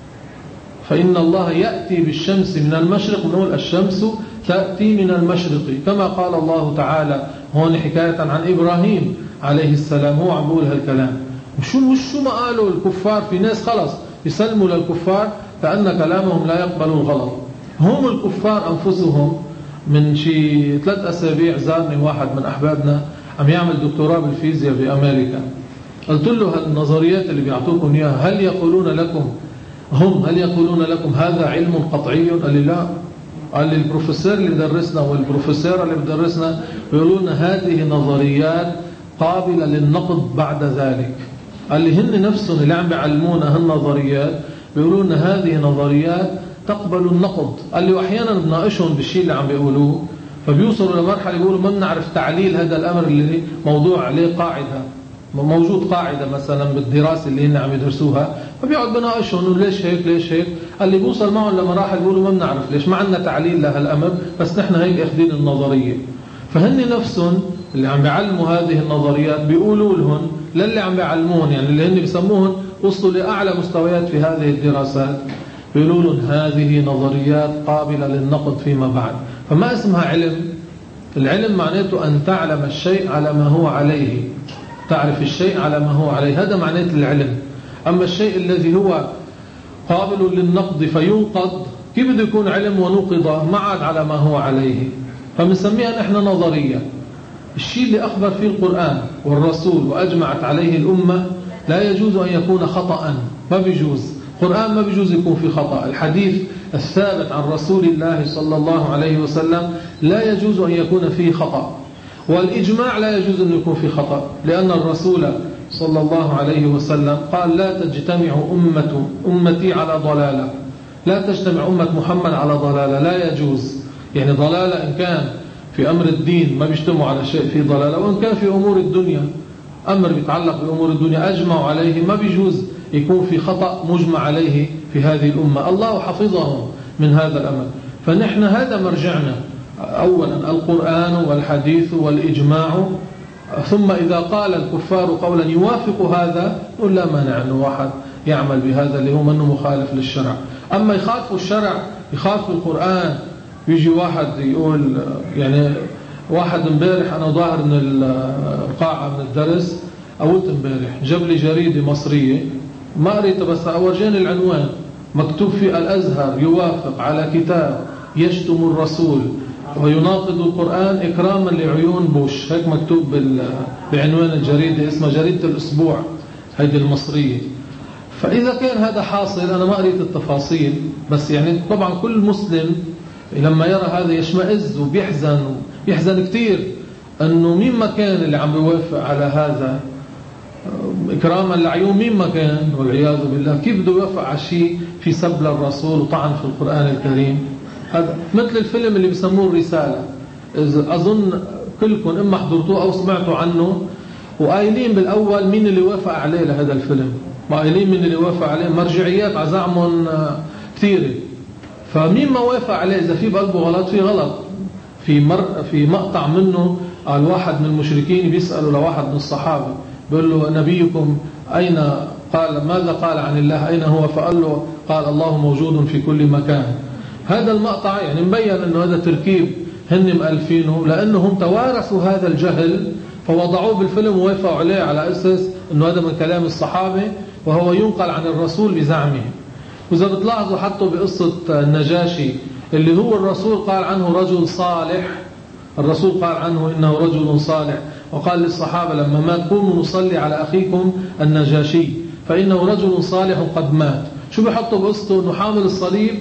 Speaker 1: فإن الله يأتي بالشمس من المشرق، بنقول الشمس تأتي من المشرق كما قال الله تعالى. هون حكاية عن إبراهيم عليه السلام، هو عم بيقول هالكلام. وشو وشو ما قالوا الكفار؟ في ناس خلص يسلموا للكفار كأن كلامهم لا يقبل الغلط. هم الكفار أنفسهم من شي ثلاث أسابيع زارني واحد من أحبابنا عم يعمل دكتوراه بالفيزياء بأمريكا. قلت له النظريات اللي بيعطوكم إياها هل يقولون لكم هم هل يقولون لكم هذا علم قطعي؟ قال لي لا. قال لي البروفيسور اللي بدرسنا والبروفيسورة اللي بدرسنا بيقولون هذه نظريات قابلة للنقد بعد ذلك. قال لي هن نفسهم اللي عم بيعلمونا هالنظريات بيقولون هذه نظريات تقبل النقد. قال لي وأحيانا بناقشهم بالشيء اللي عم بيقولوه فبيوصلوا لمرحلة بيقولوا ما بنعرف تعليل هذا الأمر اللي موضوع عليه قاعدة موجود قاعدة مثلا بالدراسة اللي هن عم يدرسوها، فبيقعد بناقشهم انه ليش هيك ليش هيك. قال لي بوصل معهم لمراحل بيقولوا ما بنعرف ليش، ما عندنا تعليل لهالأمر، بس نحن هيك اخذين النظرية. فهن نفسهم اللي عم بيعلموا هذه النظريات بيقولوا لهم للي عم بيعلمون يعني اللي هن بيسموهم وصلوا لأعلى مستويات في هذه الدراسات بيقولوا لهم هذه نظريات قابلة للنقد فيما بعد. فما اسمها علم. العلم معناته أن تعلم الشيء على ما هو عليه، تعرف الشيء على ما هو عليه، هذا معناته العلم. أما الشيء الذي هو قابل للنقد فينقض كيف بده يكون علم ونقض ما عاد على ما هو عليه؟ فبنسميها نحن نظرية. الشيء اللي أخبر فيه القرآن والرسول وأجمعت عليه الأمة لا يجوز أن يكون خطأ، ما بيجوز. القرآن ما بيجوز يكون فيه خطأ. الحديث الثابت عن رسول الله صلى الله عليه وسلم لا يجوز أن يكون فيه خطأ. والإجماع لا يجوز أن يكون فيه خطأ، لأن الرسول صلى الله عليه وسلم قال لا تجتمع أمة أمتي على ضلالة، لا تجتمع أمة محمد على ضلالة، لا يجوز. يعني ضلالة إن كان في أمر الدين ما بيجتمعوا على شيء في ضلالة، وإن كان في أمور الدنيا أمر بيتعلق بأمور الدنيا أجمعوا عليه ما بيجوز يكون في خطأ مجمع عليه في هذه الأمة. الله حفظهم من هذا الأمر. فنحن هذا مرجعنا أولا القرآن والحديث والإجماع، ثم إذا قال الكفار قولا يوافق هذا نقول لا مانع أنه واحد يعمل بهذا اللي هو منه مخالف للشرع. أما يخالف الشرع يخالف القرآن يجي واحد يقول يعني واحد امبارح أنا ظاهر من القاعة من الدرس أوت امبارح جاب لي جريدة مصرية ما قريتها بس أورجاني العنوان مكتوب في الأزهر يوافق على كتاب يشتم الرسول ويناقض القرآن إكراما لعيون بوش، هيك مكتوب بعنوان الجريدة اسمها جريدة الأسبوع هيدي المصرية. فإذا كان هذا حاصل أنا ما قريت التفاصيل، بس يعني طبعا كل مسلم لما يرى هذا يشمئز وبيحزن ويحزن كتير أنه مين ما كان اللي عم بيوافق على هذا إكراما لعيون، مين ما كان والعياذ بالله كيف بده يوافق على شيء في سب للرسول وطعن في القرآن الكريم. هذا مثل الفيلم اللي بيسموه الرسالة، أظن كلكم إما حضرتوه أو سمعتوا عنه، وقايلين بالأول مين اللي وافق عليه لهذا الفيلم، قايلين مين اللي وافق عليه، مرجعيات عزعمهم كثيرة. فمين ما وافق عليه إذا في بقلبه غلط في غلط. في مر في مقطع منه قال واحد من المشركين بيسألوا لواحد من الصحابة بيقول له نبيكم أين؟ قال ماذا قال عن الله أين هو؟ فقال له قال الله موجود في كل مكان. هذا المقطع يعني مبين أنه هذا تركيب هن مؤلفينه لأنهم توارثوا هذا الجهل فوضعوه بالفيلم ووافقوا عليه على أساس أنه هذا من كلام الصحابة وهو ينقل عن الرسول بزعمه. وإذا بتلاحظوا حطوا بقصة النجاشي اللي هو الرسول قال عنه رجل صالح، الرسول قال عنه إنه رجل صالح، وقال للصحابة لما مات قوموا نصلي على أخيكم النجاشي فإنه رجل صالح قد مات. شو بيحطوا بقصته؟ أنه حامل الصليب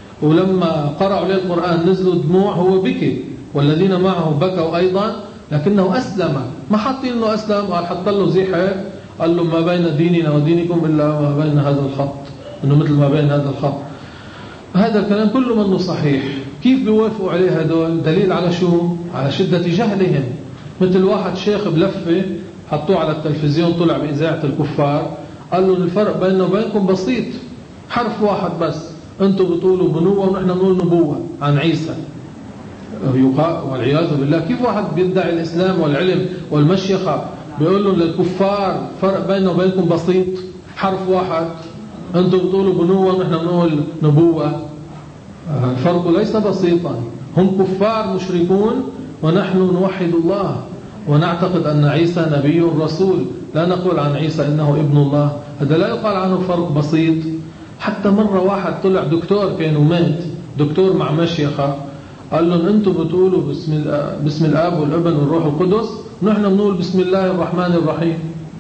Speaker 1: ولما قرأوا عليه القرآن نزلوا دموع هو بكي والذين معه بكوا أيضا لكنه أسلم. ما حاطين أنه أسلم، قال حط له زيحة قال له ما بين ديننا ودينكم إلا ما بين هذا الخط، أنه مثل ما بين هذا الخط. هذا الكلام كله منه صحيح. كيف بيوافقوا عليه هدول؟ دليل على شو؟ على شدة جهلهم. مثل واحد شيخ بلفة حطوه على التلفزيون طلع بإذاعة الكفار قال له الفرق بيننا وبينكم بسيط، حرف واحد بس، أنتم بتقولوا بنوة ونحن نقول نبوة عن عيسى والعياذ بالله. كيف واحد بيدعي الإسلام والعلم والمشيخة بيقول له للكفار فرق بيننا وبينكم بسيط، حرف واحد، أنتم بتقولوا بنوة ونحن نقول نبوة. الفرق ليس بسيطا، هم كفار مشركون ونحن نوحد الله ونعتقد أن عيسى نبي رسول، لا نقول عن عيسى إنه ابن الله. هذا لا يقال عنه فرق بسيط. حتى مرة واحد طلع دكتور كان ومات، دكتور مع مشيخة، قال لهم أنتم بتقولوا بسم, بسم الآب والابن والروح القدس، نحن بنقول بسم الله الرحمن الرحيم.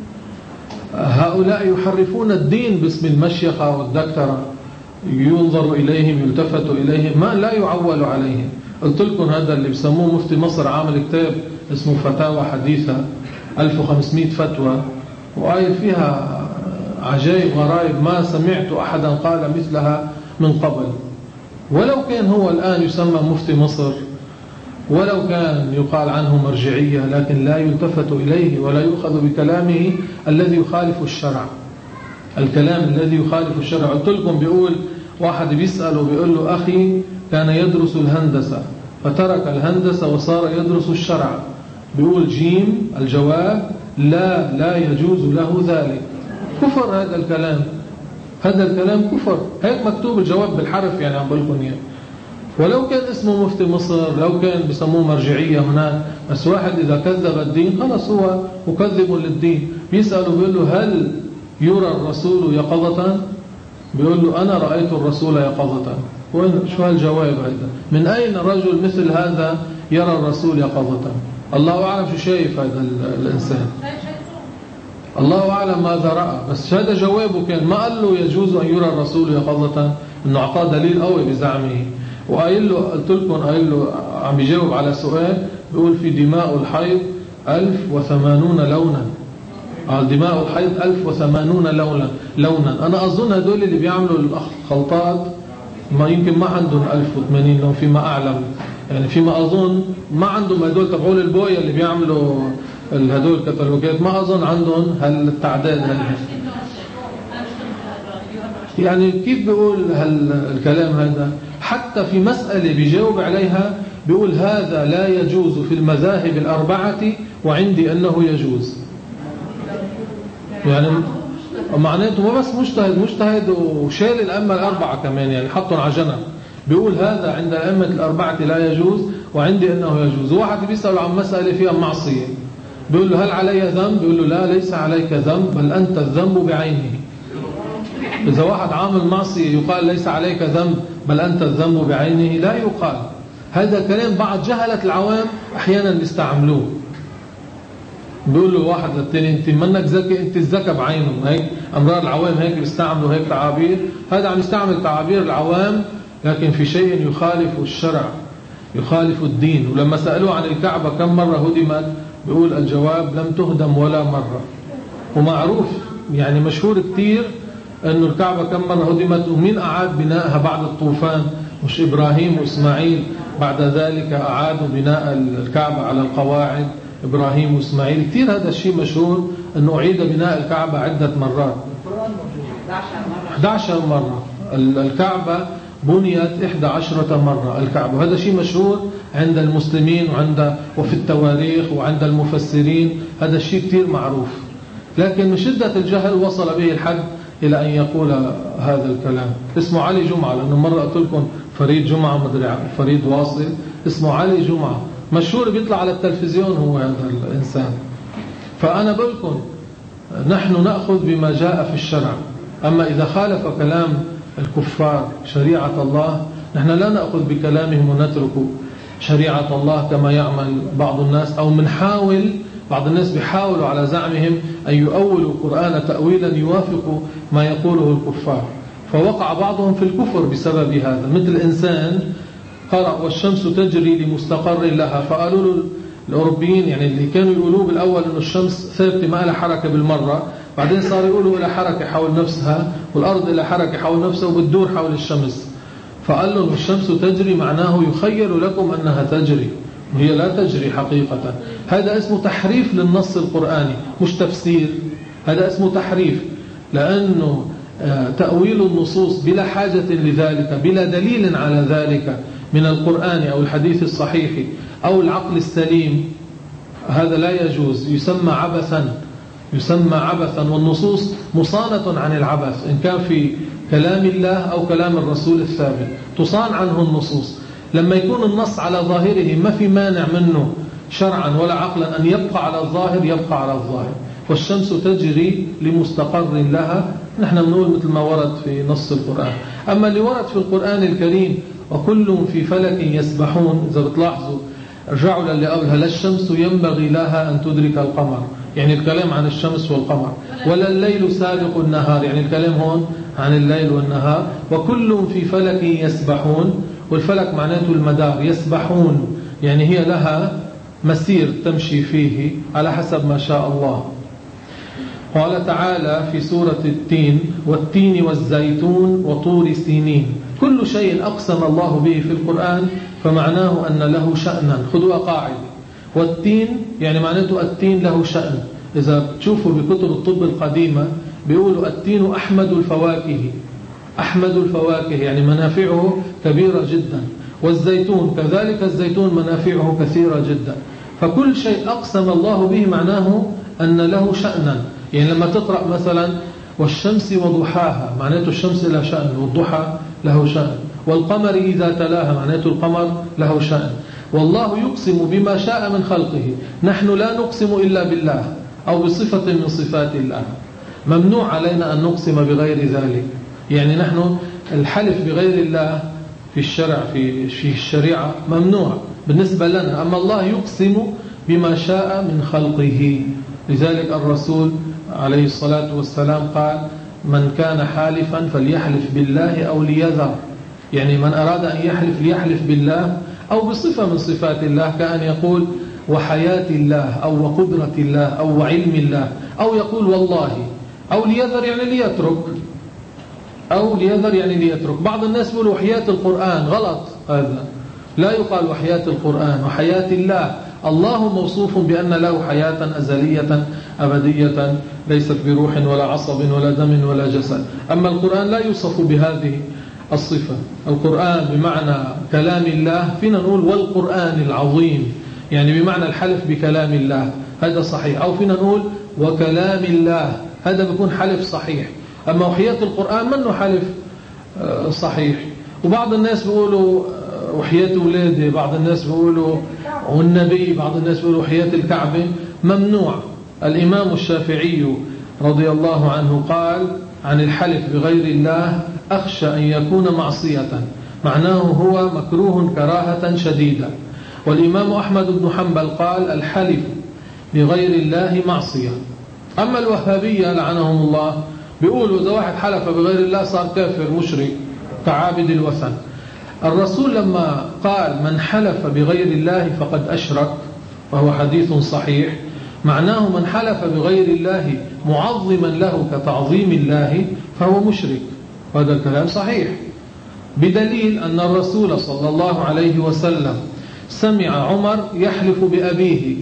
Speaker 1: هؤلاء يحرفون الدين باسم المشيخة والدكترة، ينظر إليهم يلتفت إليهم، ما لا يعول عليهم. قلت لكم هذا اللي بسموه مفتي مصر عامل كتاب اسمه فتاوى حديثة، ألف وخمسمائة فتوى، وقايل فيها عجائب غرائب ما سمعت أحدا قال مثلها من قبل. ولو كان هو الآن يسمى مفتي مصر، ولو كان يقال عنه مرجعية، لكن لا يلتفت إليه ولا يؤخذ بكلامه الذي يخالف الشرع. الكلام الذي يخالف الشرع. قلت لكم بيقول واحد بيسأله بيقول له أخي كان يدرس الهندسة فترك الهندسة وصار يدرس الشرع، بيقول جيم الجواب لا لا يجوز له ذلك. كفر هذا الكلام، هذا الكلام كفر. هيك مكتوب الجواب بالحرف، يعني عم بقول لكم اياه. ولو كان اسمه مفتي مصر، لو كان بسموه مرجعية هناك، بس واحد إذا كذب الدين خلص هو مكذب للدين. بيسأله بيقول له هل يرى الرسول يقظة؟ بيقول له أنا رأيت الرسول يقظة. وين شو هالجواب هذا؟ من أين رجل مثل هذا يرى الرسول يقظة؟ الله أعلم شو شايف هذا الإنسان، الله أعلم ماذا رأى، بس هذا جوابه كان. ما قال له يجوز أن يرى الرسول يقظة، إنه أعطاه دليل قوي بزعمه. وقايل له قلت لكم قايل له عم يجاوب على سؤال، بيقول في دماء الحيض ألف وثمانون لونا. قال دماء الحيض ألف وثمانون لونا لونا أنا أظن هدول اللي بيعملوا الخلطات ما يمكن ما عندهم ألف وثمانين لون فيما أعلم، يعني فيما أظن ما عندهم هدول تبعول البوية اللي بيعملوا هدول كتالوجات، ما أظن عندهم هالتعداد هال. يعني كيف بيقول هالكلام هذا؟ حتى في مسألة بيجاوب عليها بيقول هذا لا يجوز في المذاهب الأربعة وعندي أنه يجوز. يعني معناته ما بس مجتهد مجتهد وشال الأئمة الأربعة كمان، يعني حطهم على جنب. بيقول هذا عند الأئمة الأربعة لا يجوز وعندي أنه يجوز. واحد بيسأل عن مسألة فيها معصية، بيقول له هل علي ذنب؟ بيقول له لا ليس عليك ذنب بل أنت الذنب بعينه. إذا واحد عامل معصية يقال ليس عليك ذنب بل أنت الذنب بعينه؟ لا يقال. هذا كلام بعض جهلة العوام أحيانا بيستعملوه. بيقول له واحد للتاني انت منك ذكي، انت الذكى بعينه. هيك امرار العوام هيك بيستعملوا هيك تعابير. هذا عم يستعمل تعابير العوام لكن في شيء يخالف الشرع يخالف الدين. ولما سألوه عن الكعبة كم مرة هدمت، بيقول الجواب لم تهدم ولا مرة. ومعروف يعني مشهور كتير انه الكعبة كم مرة هدمت ومين أعاد بنائها بعد الطوفان؟ مش إبراهيم وإسماعيل بعد ذلك أعادوا بناء الكعبة على القواعد، إبراهيم وإسماعيل. كتير هذا الشيء مشهور أنه أعيد بناء الكعبة عدة مرات، إحدى عشرة مرة. الكعبة بنيت إحدى عشرة مرة الكعبة. هذا شيء مشهور عند المسلمين وعند وفي التواريخ وعند المفسرين، هذا الشيء كتير معروف. لكن من شدة الجهل وصل به الحد إلى أن يقول هذا الكلام. اسمه علي جمعة، لأنه مرة قلت لكم فريد جمعة مدري فريد واصل، اسمه علي جمعة مشهور بيطلع على التلفزيون هو هذا الإنسان. فأنا بقولكم نحن نأخذ بما جاء في الشرع، أما إذا خالف كلام الكفار شريعة الله نحن لا نأخذ بكلامهم ونترك شريعة الله كما يعمل بعض الناس. أو منحاول بعض الناس بيحاولوا على زعمهم أن يؤولوا القرآن تأويلا يوافق ما يقوله الكفار، فوقع بعضهم في الكفر بسبب هذا. مثل إنسان قرأ والشمس تجري لمستقر لها، فقالوا له الأوروبيين يعني اللي كانوا يقولوا بالأول أن الشمس ثابتة ما لها حركة بالمرة، بعدين صار يقولوا إلى حركة حول نفسها والأرض إلى حركة حول نفسها وبتدور حول الشمس. فقال لهم الشمس تجري معناه يخيل لكم أنها تجري وهي لا تجري حقيقة. هذا اسمه تحريف للنص القرآني مش تفسير، هذا اسمه تحريف، لأنه تأويل النصوص بلا حاجة لذلك بلا دليل على ذلك من القرآن أو الحديث الصحيح أو العقل السليم، هذا لا يجوز، يسمى عبثا يسمى عبثا. والنصوص مصانة عن العبث، إن كان في كلام الله أو كلام الرسول الثابت تصان عنه النصوص. لما يكون النص على ظاهره ما في مانع منه شرعا ولا عقلا أن يبقى على الظاهر يبقى على الظاهر. والشمس تجري لمستقر لها، نحن بنقول مثل ما ورد في نص القرآن. أما اللي ورد في القرآن الكريم وكل في فلك يسبحون. إذا بتلاحظوا رجعوا للي قبلها، لا الشمس ينبغي لها أن تدرك القمر، يعني الكلام عن الشمس والقمر، ولا الليل سابق النهار، يعني الكلام هون عن الليل والنهار. وكل في فلك يسبحون، والفلك معناته المدار، يسبحون يعني هي لها مسير تمشي فيه على حسب ما شاء الله. قال تعالى في سورة التين: والتين والزيتون وطور سينين. كل شيء أقسم الله به في القرآن فمعناه أن له شأنا. خذوا قاعدة: والتين يعني معناته التين له شأن. إذا تشوفوا بكتب الطب القديمة بيقولوا التين أحمد الفواكه، أحمد الفواكه يعني منافعه كبيرة جدا. والزيتون كذلك، الزيتون منافعه كثيرة جدا. فكل شيء أقسم الله به معناه أن له شأنا. يعني لما تقرأ مثلا والشمس وضحاها معناته الشمس لها شأن، والضحى له شأن. والقمر إذا تلاها معناته القمر له شأن. والله يقسم بما شاء من خلقه. نحن لا نقسم إلا بالله أو بصفة من صفات الله. ممنوع علينا أن نقسم بغير ذلك. يعني نحن الحلف بغير الله في الشرع في في الشريعة ممنوع بالنسبة لنا، أما الله يقسم بما شاء من خلقه. لذلك الرسول عليه الصلاة والسلام قال: من كان حالفا فليحلف بالله أو ليذر. يعني من أراد أن يحلف ليحلف بالله أو بصفة من صفات الله، كأن يقول وحياة الله أو وقدرة الله أو وعلم الله، أو يقول والله، أو ليذر يعني ليترك، أو ليذر يعني ليترك. بعض الناس يقولوا وحياة القرآن، غلط هذا، لا يقال وحياة القرآن، وحياة الله. الله موصوف بأن له حياة أزلية أبدية ليست بروح ولا عصب ولا دم ولا جسد. أما القرآن لا يوصف بهذه الصفة. القرآن بمعنى كلام الله، فينا نقول والقرآن العظيم يعني بمعنى الحلف بكلام الله، هذا صحيح. أو فينا نقول وكلام الله، هذا بيكون حلف صحيح. أما وحياة القرآن منه حلف صحيح. وبعض الناس بيقولوا وحياة ولاده، بعض الناس بيقولوا والنبي، بعض الناس بيقولوا وحياة الكعبة. ممنوع. الإمام الشافعي رضي الله عنه قال عن الحلف بغير الله: أخشى أن يكون معصية، معناه هو مكروه كراهة شديدة. والإمام أحمد بن حنبل قال: الحلف بغير الله معصية. أما الوهابية لعنهم الله بيقولوا إذا واحد حلف بغير الله صار كافر مشرك كعابد الوثن. الرسول لما قال من حلف بغير الله فقد أشرك، وهو حديث صحيح، معناه من حلف بغير الله معظما له كتعظيم الله فهو مشرك، وهذا الكلام صحيح، بدليل أن الرسول صلى الله عليه وسلم سمع عمر يحلف بأبيه،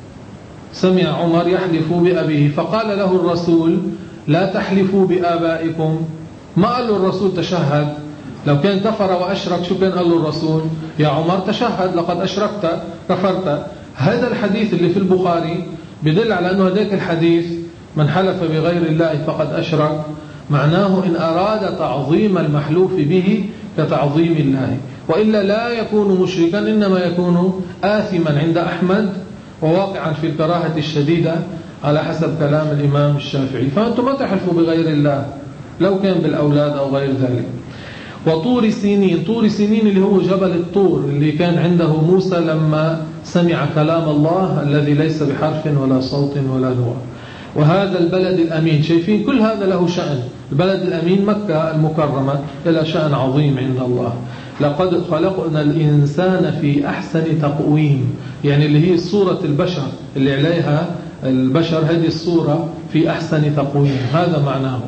Speaker 1: سمع عمر يحلف بأبيه، فقال له الرسول: لا تحلفوا بآبائكم. ما قال له الرسول تشهد؟ لو كان كفر وأشرك شو كان قال له الرسول؟ يا عمر تشهد لقد أشركت كفرت. هذا الحديث اللي في البخاري بدل على أنه هذاك الحديث من حلف بغير الله فقد أشرك معناه إن أراد تعظيم المحلوف به كتعظيم الله، وإلا لا يكون مشركا، إنما يكون آثما عند أحمد وواقعا في الكراهة الشديدة على حسب كلام الإمام الشافعي. فأنتم ما تحلفوا بغير الله لو كان بالأولاد أو غير ذلك. وطور سينين، طور سينين اللي هو جبل الطور اللي كان عنده موسى لما سمع كلام الله الذي ليس بحرف ولا صوت ولا نوع. وهذا البلد الأمين، شايفين كل هذا له شأن. البلد الأمين مكة المكرمة إلى شأن عظيم عند الله. لقد خلقنا الإنسان في أحسن تقويم، يعني اللي هي صورة البشر اللي عليها البشر، هذه الصورة في أحسن تقويم، هذا معناه،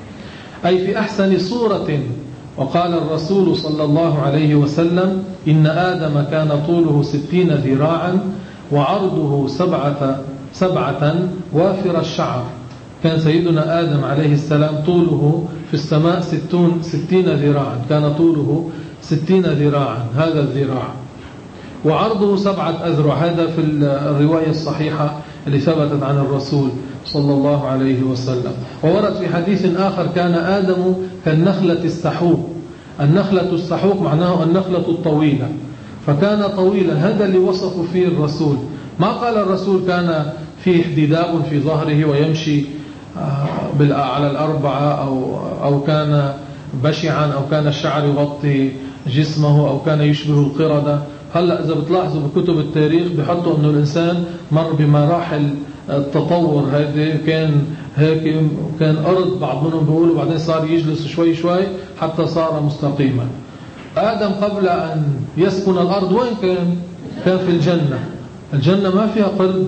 Speaker 1: أي في أحسن صورة. وقال الرسول صلى الله عليه وسلم: إن آدم كان طوله ستين ذراعا وعرضه سبعة, سبعة وافر الشعر. كان سيدنا آدم عليه السلام طوله في السماء ستون ستين ذراعا، كان طوله ستين ذراعا، هذا الذراع، وعرضه سبعة أذرع، هذا في الرواية الصحيحة اللي ثبتت عن الرسول صلى الله عليه وسلم. وورد في حديث آخر: كان آدم كالنخلة السحوق. النخلة السحوق معناه النخلة الطويلة، فكان طويلا، هذا اللي وصفه فيه الرسول. ما قال الرسول كان فيه احتداب في ظهره ويمشي على الأربعة، أو, أو كان بشعا، أو كان الشعر يغطي جسمه أو كان يشبه القردة. هلأ إذا بتلاحظوا بكتب التاريخ بيحطوا أنه الإنسان مر بمراحل التطور، هذا كان هيك كان أرض، بعض منهم بيقولوا بعدين صار يجلس شوي شوي حتى صار مستقيما. آدم قبل أن يسكن الأرض وين كان؟ كان في الجنة. الجنة ما فيها قرد،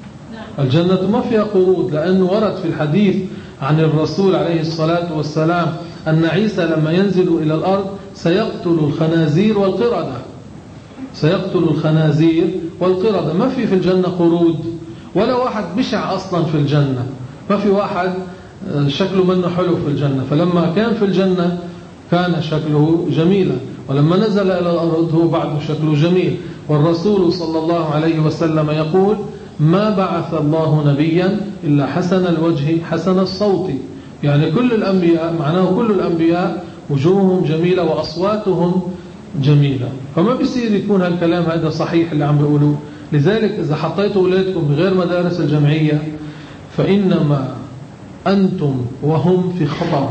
Speaker 1: الجنة ما فيها قرود، لأنه ورد في الحديث عن الرسول عليه الصلاة والسلام أن عيسى لما ينزل إلى الأرض سيقتل الخنازير والقردة، سيقتل الخنازير والقردة. ما في في الجنة قرود ولا واحد بشع أصلا في الجنة، ما في واحد شكله منه حلو في الجنة. فلما كان في الجنة كان شكله جميلا، ولما نزل إلى الأرض هو بعده شكله جميل. والرسول صلى الله عليه وسلم يقول: ما بعث الله نبيا إلا حسن الوجه حسن الصوت. يعني كل الأنبياء، معناه كل الأنبياء وجوههم جميلة وأصواتهم جميلة. فما بيصير يكون هالكلام هذا صحيح اللي عم بيقولوه. لذلك إذا حطيتوا أولادكم بغير مدارس الجمعية فإنما أنتم وهم في خطر،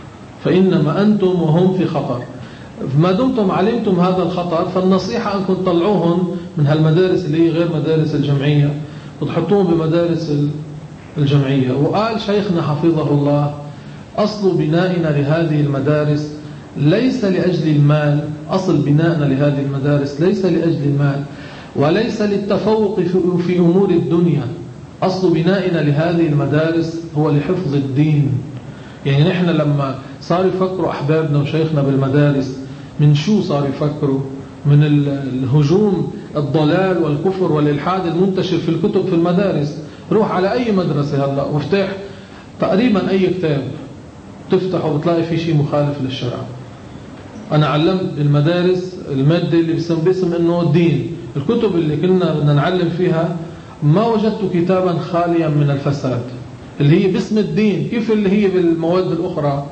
Speaker 1: فإنما أنتم وهم في خطر. ما دمتم علمتم هذا الخطر فالنصيحة أنكم تطلعوهم من هالمدارس اللي هي غير مدارس الجمعية وتحطوهم بمدارس الجمعية. وقال شيخنا حفظه الله: أصل بنائنا لهذه المدارس ليس لأجل المال، أصل بنائنا لهذه المدارس ليس لأجل المال وليس للتفوق في أمور الدنيا. أصل بنائنا لهذه المدارس هو لحفظ الدين. يعني نحن لما صار يفكروا أحبابنا وشيخنا بالمدارس، من شو صار يفكروا؟ من الهجوم الضلال والكفر والإلحاد المنتشر في الكتب في المدارس. روح على أي مدرسة هلأ وافتح تقريبا أي كتاب تفتح وبتلاقي فيه شيء مخالف للشرع. أنا علمت بالمدارس المادة اللي باسم باسم إنه الدين، الكتب اللي كنا بدنا نعلم فيها ما وجدت كتابا خاليا من الفساد اللي هي باسم الدين. كيف اللي هي بالمواد الأخرى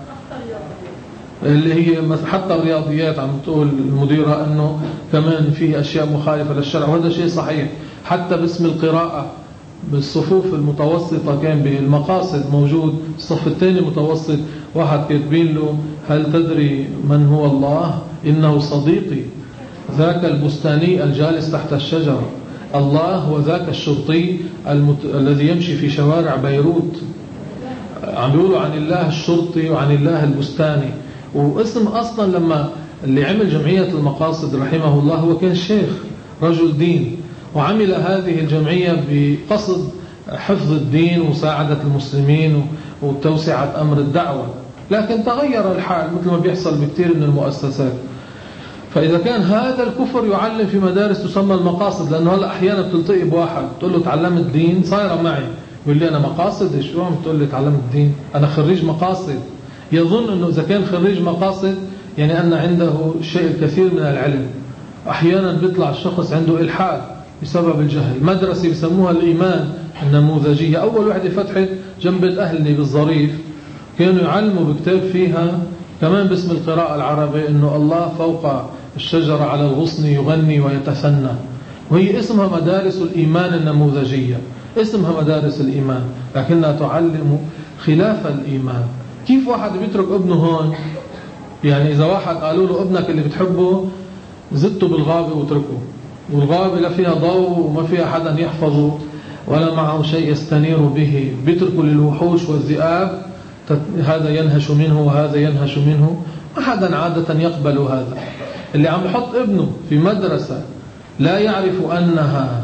Speaker 1: اللي هي حتى الرياضيات عم تقول المديرة أنه كمان فيه أشياء مخالفة للشرع، وهذا شيء صحيح. حتى باسم القراءة بالصفوف المتوسطة كان بالمقاصد موجود الصف الثاني متوسط واحد كاتبين له: هل تدري من هو الله؟ إنه صديقي ذاك البستاني الجالس تحت الشجرة، الله وذاك الشرطي المت... الذي يمشي في شوارع بيروت. عم بيقولوا عن الله الشرطي وعن الله البستاني. واسم أصلا لما اللي عمل جمعية المقاصد رحمه الله هو كان شيخ رجل دين، وعمل هذه الجمعية بقصد حفظ الدين ومساعدة المسلمين وتوسعة أمر الدعوة. لكن تغير الحال مثل ما بيحصل بكثير من المؤسسات. فإذا كان هذا الكفر يعلم في مدارس تسمى المقاصد، لأنه هلأ أحيانا بتلتقي بواحد تقول له تعلمت الدين، صايرة معي يقول لي أنا مقاصد. شو عم تقول لي تعلمت الدين؟ أنا خريج مقاصد. يظن أنه إذا كان خريج مقاصد يعني أن عنده شيء الكثير من العلم. أحيانا بيطلع الشخص عنده إلحاد بسبب الجهل. مدرسة بسموها الإيمان النموذجية، أول واحدة فتحت جنب أهلني بالظريف، كانوا يعلموا بكتاب فيها كمان باسم القراءة العربية أنه الله فوق الشجرة على الغصن يغني ويتثنى، وهي اسمها مدارس الإيمان النموذجية، اسمها مدارس الإيمان، لكنها تعلم خلاف الإيمان. كيف واحد بيترك ابنه هون؟ يعني إذا واحد قالوا له ابنك اللي بتحبه زدته بالغابة وتركه، والغابة لا فيها ضوء وما فيها حدا يحفظه ولا معه شيء يستنير به، بيتركوا للوحوش والذئاب، هذا ينهش منه وهذا ينهش منه، ما حدا عادة يقبل هذا. اللي عم يحط ابنه في مدرسة لا يعرف أنها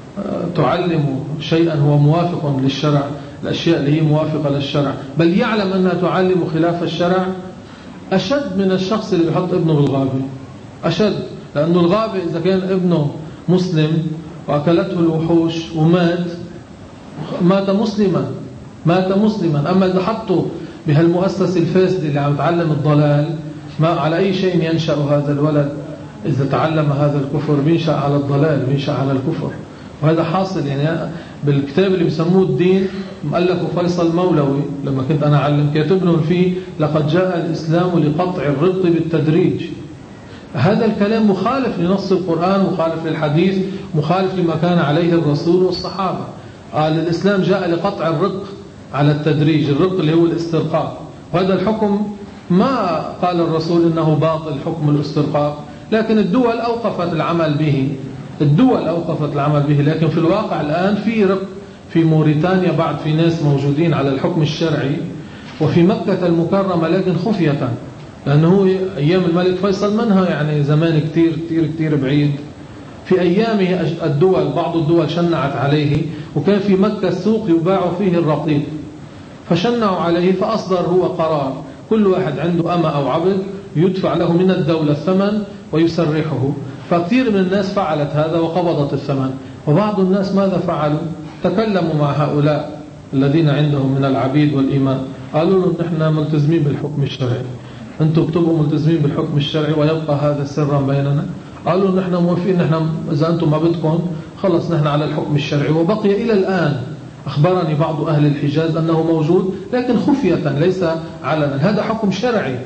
Speaker 1: تعلم شيئا هو موافق للشرع، الأشياء اللي هي موافقة للشرع، بل يعلم أنها تعلم خلاف الشرع، أشد من الشخص اللي بيحط ابنه بالغابة. أشد، لأنه الغابة إذا كان ابنه مسلم وأكلته الوحوش ومات، مات مسلما مات مسلما. أما إذا حطه بهالمؤسسة الفاسدة اللي عم تعلم الضلال، ما على أي شيء ينشأ هذا الولد. إذا تعلم هذا الكفر بينشأ على الضلال، بينشأ على الكفر، وهذا حاصل. يعني بالكتاب اللي بيسموه الدين مؤلفه فيصل مولوي لما كنت أنا أعلم، كاتب لهم فيه: لقد جاء الإسلام لقطع الرق بالتدريج. هذا الكلام مخالف لنص القرآن، مخالف للحديث، مخالف لما كان عليه الرسول والصحابة. قال الإسلام جاء لقطع الرق على التدريج، الرق اللي هو الاسترقاق، وهذا الحكم ما قال الرسول إنه باطل حكم الاسترقاق، لكن الدول أوقفت العمل به، الدول أوقفت العمل به. لكن في الواقع الآن في رق في موريتانيا بعد في ناس موجودين على الحكم الشرعي، وفي مكة المكرمة لكن خفية، لأنه أيام الملك فيصل منها يعني زمان كتير كتير كتير بعيد. في أيامه الدول بعض الدول شنعت عليه، وكان في مكة السوق يباع فيه الرقيق، فشنعوا عليه فأصدر هو قرار كل واحد عنده أمة أو عبد يدفع له من الدولة الثمن ويسرحه. فكثير من الناس فعلت هذا وقبضت الثمن. وبعض الناس ماذا فعلوا؟ تكلموا مع هؤلاء الذين عندهم من العبيد والإيمان، قالوا لهم نحن ملتزمين بالحكم الشرعي، أنتم بتبقوا ملتزمين بالحكم الشرعي ويبقى هذا سرا بيننا. قالوا نحن موافقين، نحن إذا أنتم ما بدكم خلص نحن على الحكم الشرعي. وبقي إلى الآن، أخبرني بعض أهل الحجاز أنه موجود لكن خفية ليس علنا. هذا حكم شرعي،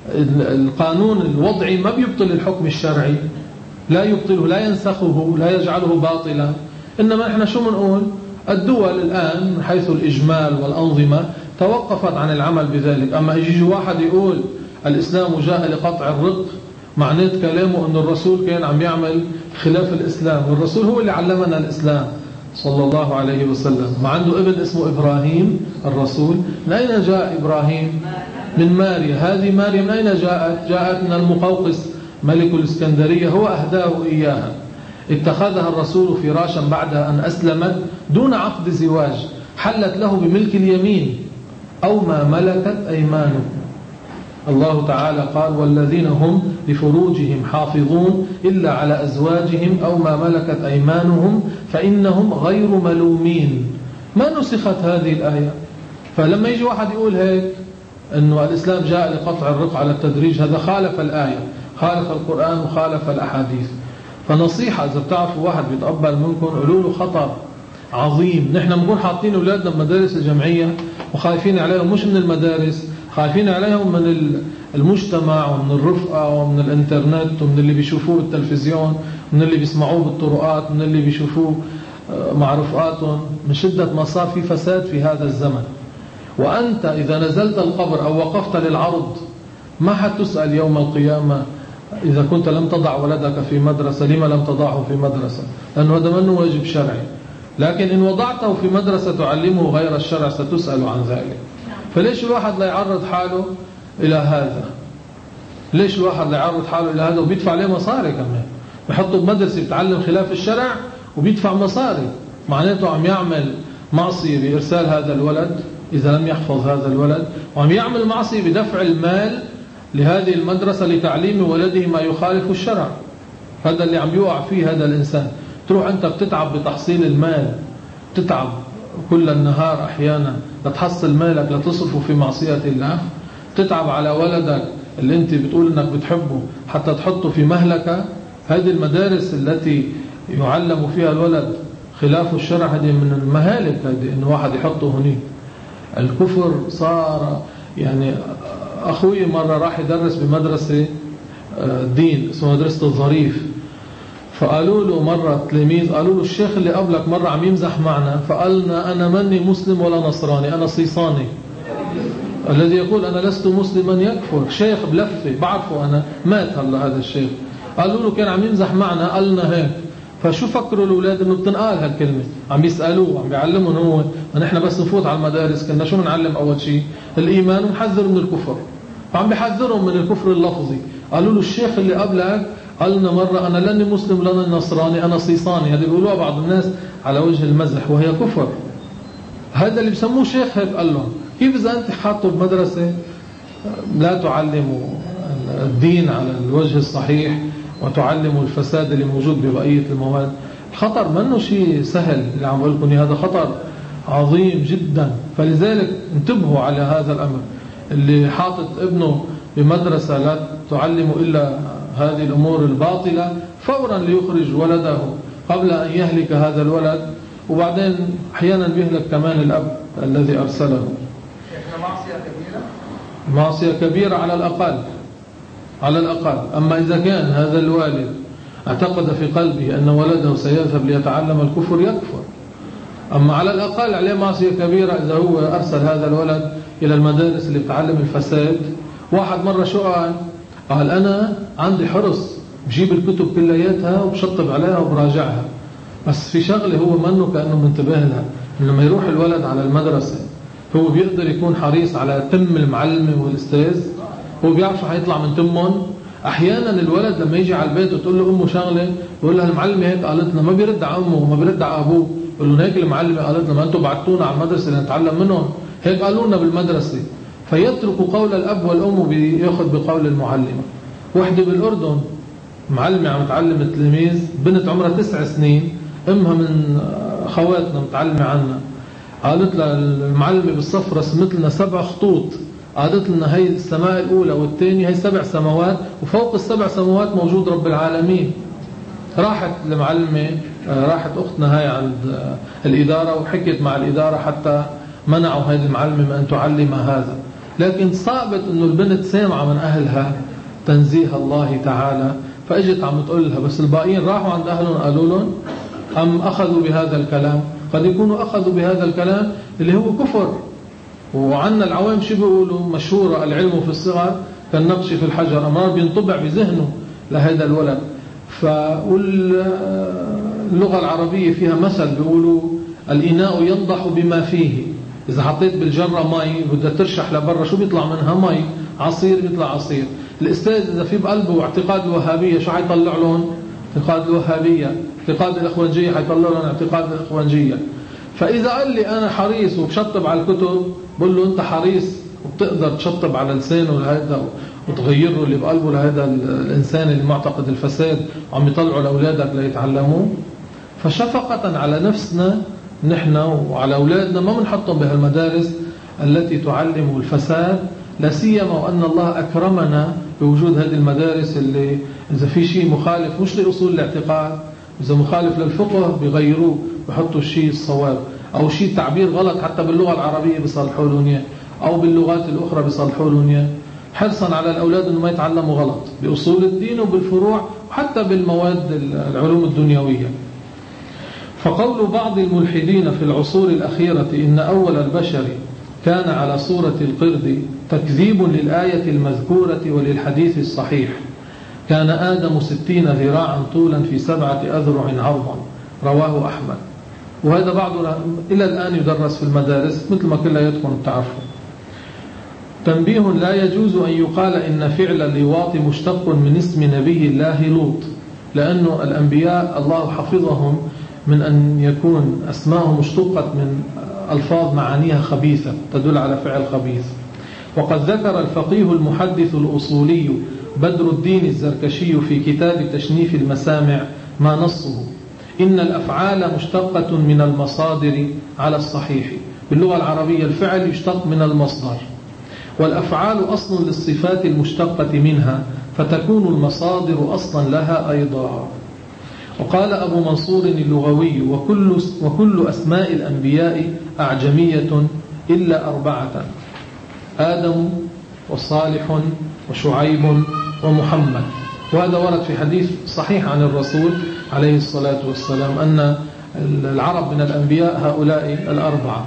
Speaker 1: القانون الوضعي ما بيبطل الحكم الشرعي، لا يبطله، لا ينسخه، لا يجعله باطلا. إنما إحنا شو منقول؟ الدول الآن من حيث الإجمال والأنظمة توقفت عن العمل بذلك. أما يجي واحد يقول الإسلام جاء لقطع الرق، معنات كلامه أن الرسول كان عم يعمل خلاف الإسلام، والرسول هو اللي علمنا الإسلام صلى الله عليه وسلم. ما عنده ابن اسمه إبراهيم الرسول. من أين جاء إبراهيم؟ من ماريا. هذه ماريا من أين جاءت؟ جاءت من المقوقس ملك الإسكندرية، هو أهداه إياها. اتخذها الرسول فراشا بعد أن أسلمت دون عقد زواج، حلت له بملك اليمين أو ما ملكت أيمانه. الله تعالى قال والذين هم لفروجهم حافظون إلا على أزواجهم أو ما ملكت أيمانهم فإنهم غير ملومين. ما نسخت هذه الآية. فلما يجي واحد يقول هيك أنه الإسلام جاء لقطع الرق على التدريج، هذا خالف الآية، خالف القرآن وخالف الأحاديث. فنصيحة إذا بتعرفوا واحد بيتقبل منكم قولوا له خطر عظيم. نحن بنكون حاطين أولادنا بمدارس الجمعية وخايفين عليهم، مش من المدارس، خايفين عليهم من المجتمع ومن الرفقة ومن الانترنت ومن اللي بيشوفوه بالتلفزيون ومن اللي بيسمعوه بالطرقات ومن اللي بيشوفوه مع رفقاتهم، من شدة ما صار في فساد في هذا الزمن. وأنت إذا نزلت القبر أو وقفت للعرض ما حتسأل يوم القيامة إذا كنت لم تضع ولدك في مدرسة لما لم تضعه في مدرسة، لأنه هذا منه واجب شرعي. لكن إن وضعته في مدرسة تعلمه غير الشرع ستسأل عن ذلك. فليش الواحد لا يعرض حاله إلى هذا؟ ليش الواحد لا يعرض حاله إلى هذا وبيدفع عليه مصاري كمان؟ بيحطه بمدرسة بتعلم خلاف الشرع وبيدفع مصاري، معناته عم يعمل معصية بإرسال هذا الولد إذا لم يحفظ هذا الولد، وعم يعمل معصية بدفع المال لهذه المدرسة لتعليم ولده ما يخالف الشرع. هذا اللي عم يوقع فيه هذا الإنسان. تروح أنت بتتعب بتحصيل المال، تتعب كل النهار أحيانا لتحصل مالك لتصرفه في معصية الله، تتعب على ولدك اللي أنت بتقول أنك بتحبه حتى تحطه في مهلكة. هذه المدارس التي يعلم فيها الولد خلاف الشرع هذه من المهالك، هذه إنه واحد يحطه هني. الكفر صار يعني. أخوي مرة راح يدرس بمدرسة دين اسمها مدرسة الظريف، فقالوا له مرة تلاميذ قالوا له الشيخ اللي قبلك مرة عم يمزح معنا فقالنا أنا مني مسلم ولا نصراني، أنا صيصاني. الذي يقول أنا لست مسلما يكفر. شيخ بلفة بعرفه أنا، مات هلا هذا الشيخ. قالوا له كان عم يمزح معنا قالنا هيك. فشو فكروا الأولاد إنه بتنقال هالكلمة؟ عم يسألوه عم بيعلمهم هو. ونحن بس نفوت على المدارس كنا شو نعلم أول شيء؟ الإيمان ونحذر من الكفر. فعم بيحذرهم من الكفر اللفظي. قالوا له الشيخ اللي قبلك قالنا مرة أنا لاني مسلم لاني نصراني أنا صيصاني. هذا بيقولوها بعض الناس على وجه المزح وهي كفر. هذا اللي بسموه شيخ هيك قال لهم. كيف إذا أنت حاطه بمدرسة لا تعلموا الدين على الوجه الصحيح وتعلموا الفساد اللي موجود ببقية المواد؟ الخطر منه شيء سهل اللي عم بقول لكم، هذا خطر عظيم جدا. فلذلك انتبهوا على هذا الأمر. اللي حاطط ابنه بمدرسة لا تعلم إلا هذه الأمور الباطلة فورا ليخرج ولده قبل أن يهلك هذا الولد، وبعدين أحيانا بيهلك كمان الأب الذي أرسله.
Speaker 2: معصية كبيرة؟
Speaker 1: معصية كبيرة على الأقل، على الأقل. أما إذا كان هذا الوالد اعتقد في قلبه أن ولده سيذهب ليتعلم الكفر يكفر. أما على الأقل عليه معصية كبيرة إذا هو أرسل هذا الولد إلى المدارس اللي بتعلم الفساد واحد مرة شو قال؟ قال أنا عندي حرص بجيب الكتب كلياتها وبشطب عليها وبراجعها، بس في شغلة هو منه كأنه منتبه لها، لما يروح الولد على المدرسة هو بيقدر يكون حريص على تم المعلمة والأستاذ، هو بيعرف شو حيطلع من تمهم. أحيانا الولد لما يجي على البيت وتقول له أمه شغلة يقول لها المعلمة هيك قالت لنا، ما بيرد على أمه وما بيرد على أبوه، يقول له هيك المعلمة قالت لنا، ما أنتم بعتونا على المدرسة لنتعلم منهم، هيك قالوا لنا بالمدرسة. فيترك قول الأب والأم وبيأخذ بقول المعلمة. وحدة بالأردن معلمة عم تعلم التلميذ، بنت عمرها تسع سنين، أمها من خواتنا متعلمة عنا، قالت لها المعلمة بالصف رسمت لنا سبع خطوط، قالت لنا هي السماء الأولى والثانية هي سبع سماوات، وفوق السبع سماوات موجود رب العالمين. راحت المعلمة، راحت أختنا هاي عند الإدارة وحكت مع الإدارة حتى منعوا هذه المعلمة من أن تعلم هذا. لكن صعبت أنه البنت سامعة من أهلها تنزيه الله تعالى، فأجت عم تقول لها، بس الباقيين راحوا عند أهلهم قالوا لهم أم أخذوا بهذا الكلام؟ قد يكونوا أخذوا بهذا الكلام اللي هو كفر. وعنا العوام شو بيقولوا؟ مشهورة العلم في الصغر كالنقش في الحجر، أمرار بينطبع بذهنه لهذا الولد. فاللغة العربية فيها مثل بيقولوا الإناء ينضح بما فيه، إذا حطيت بالجرة مي بدها ترشح لبرا شو بيطلع منها؟ مي، عصير بيطلع عصير. الأستاذ إذا في بقلبه اعتقاد الوهابية شو حيطلع لهم؟ اعتقاد الوهابية. اعتقاد الإخوانجية حيطلع لهم اعتقاد الإخوانجية. فإذا قال لي أنا حريص وبشطب على الكتب، بقول له أنت حريص وبتقدر تشطب على لسانه لهذا وتغيره اللي بقلبه لهذا الإنسان اللي معتقد الفساد وعم يطلعوا لأولادك ليتعلموه. فشفقة على نفسنا نحن وعلى أولادنا ما بنحطهم بهالمدارس التي تعلم الفساد، لا سيما وأن الله أكرمنا بوجود هذه المدارس اللي إذا في شيء مخالف مش لأصول الاعتقاد، إذا مخالف للفقه بيغيروه بحطوا الشيء الصواب، أو شيء تعبير غلط حتى باللغة العربية بيصلحوا لهم إياه، أو باللغات الأخرى بيصلحوا لهم إياه، حرصا على الأولاد أنه ما يتعلموا غلط بأصول الدين وبالفروع وحتى بالمواد العلوم الدنيوية. فقول بعض الملحدين في العصور الأخيرة إن أول البشر كان على صورة القرد تكذيب للآية المذكورة وللحديث الصحيح. كان آدم ستين ذراعا طولا في سبعة أذرع عرضا، رواه أحمد. وهذا بعض إلى الآن يدرس في المدارس مثل ما كلا يدخل تعرفوا. تنبيه: لا يجوز أن يقال إن فعل اللواط مشتق من اسم نبي الله لوط، لأن الأنبياء الله حفظهم من أن يكون أسماءهم مشتقة من ألفاظ معانيها خبيثة تدل على فعل خبيث. وقد ذكر الفقيه المحدث الأصولي بدر الدين الزركشي في كتاب تشنيف المسامع ما نصه: إن الأفعال مشتقة من المصادر على الصحيح. باللغة العربية الفعل يشتق من المصدر، والأفعال أصل للصفات المشتقة منها، فتكون المصادر أصلا لها أيضا. وقال أبو منصور اللغوي: وكل, وكل أسماء الأنبياء أعجمية إلا أربعة: آدم وصالح وشعيب ومحمد. وهذا ورد في حديث صحيح عن الرسول عليه الصلاة والسلام أن العرب من الأنبياء هؤلاء الأربعة.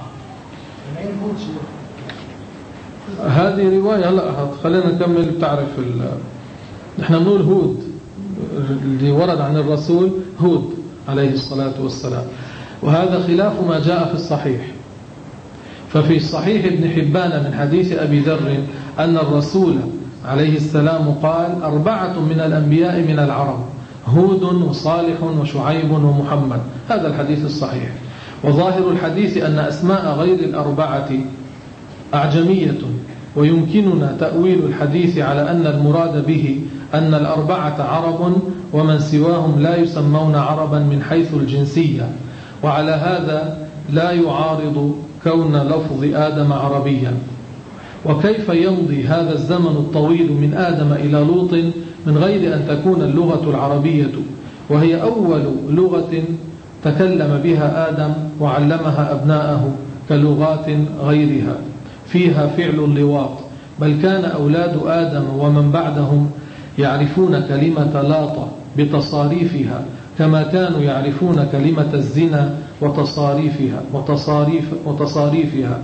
Speaker 1: هذه رواية. لا خلينا نكمل. بتعرف نحن بنقول هود اللي ورد عن الرسول هود عليه الصلاة والسلام، وهذا خلاف ما جاء في الصحيح. ففي صحيح ابن حبان من حديث أبي ذر أن الرسول عليه السلام قال: أربعة من الأنبياء من العرب، هود وصالح وشعيب ومحمد. هذا الحديث الصحيح. وظاهر الحديث أن أسماء غير الأربعة أعجمية، ويمكننا تأويل الحديث على أن المراد به أن الأربعة عرب ومن سواهم لا يسمون عربا من حيث الجنسية. وعلى هذا لا يعارض كون لفظ آدم عربيا. وكيف يمضي هذا الزمن الطويل من آدم إلى لوط من غير أن تكون اللغة العربية وهي أول لغة تكلم بها آدم وعلمها أبناءه كلغات غيرها فيها فعل اللواط، بل كان أولاد آدم ومن بعدهم يعرفون كلمة لاط بتصاريفها كما كانوا يعرفون كلمة الزنا وتصاريفها وتصاريف وتصاريفها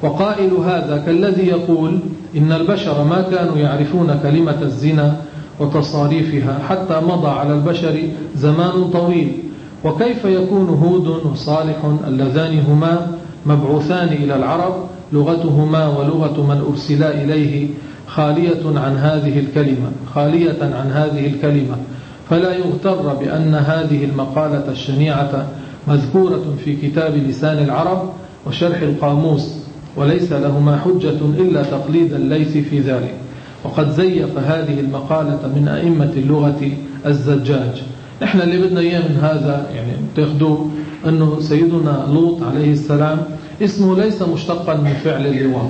Speaker 1: وقائل هذا كالذي يقول إن البشر ما كانوا يعرفون كلمة الزنا وتصاريفها حتى مضى على البشر زمان طويل، وكيف يكون هود وصالح اللذان هما مبعوثان إلى العرب لغتهما ولغة من أرسلا إليه خالية عن هذه الكلمة خالية عن هذه الكلمة فلا يغتر بأن هذه المقالة الشنيعة مذكورة في كتاب لسان العرب وشرح القاموس، وليس لهما حجة إلا تقليد الليث في ذلك. وقد زيف هذه المقالة من أئمة اللغة الزجاج. نحن اللي بدنا إياه من هذا يعني تاخدوه أنه سيدنا لوط عليه السلام اسمه ليس مشتقا من فعل اللواط،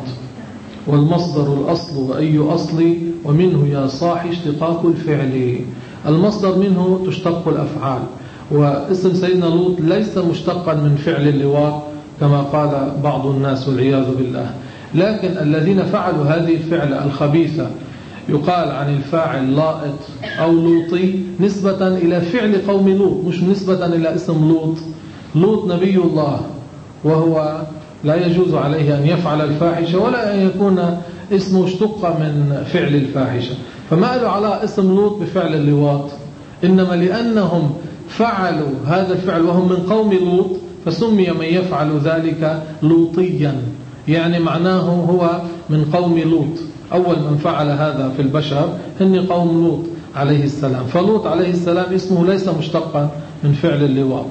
Speaker 1: والمصدر الأصل وأي أصل ومنه يا صاحي اشتقاق الفعل. المصدر منه تشتق الأفعال، واسم سيدنا لوط ليس مشتقا من فعل اللواط كما قال بعض الناس والعياذ بالله، لكن الذين فعلوا هذه الفعل الخبيثة يقال عن الفاعل لائط أو لوطي نسبة إلى فعل قوم لوط، مش نسبة إلى اسم لوط. لوط نبي الله، وهو لا يجوز عليه أن يفعل الفاحشة ولا أن يكون اسمه اشتق من فعل الفاحشة، فما قالوا على اسم لوط بفعل اللواط، إنما لأنهم فعلوا هذا الفعل وهم من قوم لوط فسمي من يفعل ذلك لوطيا، يعني معناه هو من قوم لوط. أول من فعل هذا في البشر هن قوم لوط عليه السلام، فلوط عليه السلام اسمه ليس مشتقا من فعل اللواط.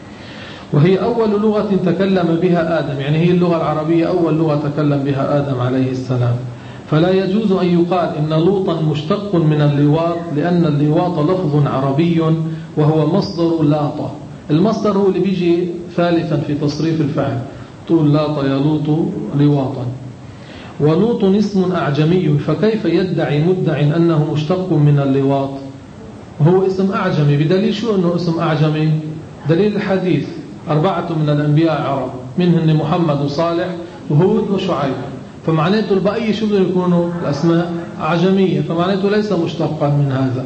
Speaker 1: وهي أول لغة تكلم بها آدم، يعني هي اللغة العربية أول لغة تكلم بها آدم عليه السلام، فلا يجوز أن يقال إن لوطا مشتق من اللواط، لأن اللواط لفظ عربي وهو مصدر لاطة. المصدر هو اللي بيجي ثالثا في تصريف الفعل، تقول لاط يلوط لواطا. ولوط اسم أعجمي، فكيف يدعي مدع أنه مشتق من اللواط؟ هو اسم أعجمي، بدليل شو أنه اسم أعجمي؟ دليل الحديث أربعة من الأنبياء عرب، منهم محمد وصالح وهود وشعيب، فمعناته البقية شو بدهم يكونوا الأسماء أعجمية، فمعناته ليس مشتقا من هذا.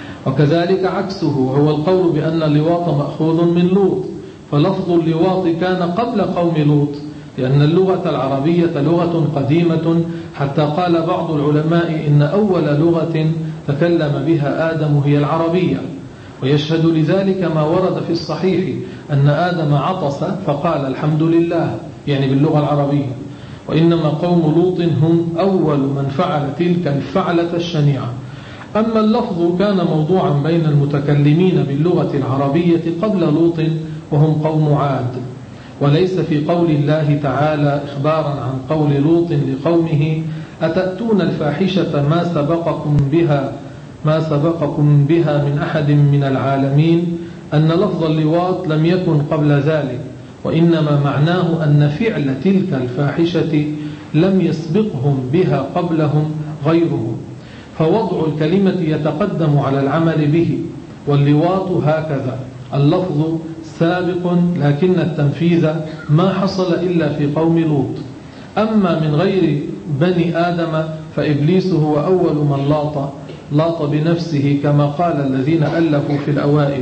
Speaker 1: وكذلك عكسه هو القول بأن اللواط مأخوذ من لوط، فلفظ اللواط كان قبل قوم لوط، لأن اللغة العربية لغة قديمة، حتى قال بعض العلماء إن أول لغة تكلم بها آدم هي العربية. ويشهد لذلك ما ورد في الصحيح أن آدم عطس فقال الحمد لله، يعني باللغة العربية. وإنما قوم لوط هم أول من فعل تلك الفعلة الشنيعة. أما اللفظ كان موضوعا بين المتكلمين باللغة العربية قبل لوط وهم قوم عاد، وليس في قول الله تعالى إخبارا عن قول لوط لقومه أتأتون الفاحشة ما سبقكم بها ما سبقكم بها من أحد من العالمين، أن لفظ اللواط لم يكن قبل ذلك، وإنما معناه أن فعل تلك الفاحشة لم يسبقهم بها قبلهم غيره، فوضع الكلمة يتقدم على العمل به. واللواط هكذا، اللفظ سابق لكن التنفيذ ما حصل إلا في قوم لوط. أما من غير بني آدم فإبليس هو أول من لاط لاط بنفسه كما قال الذين ألفوا في الأوائل.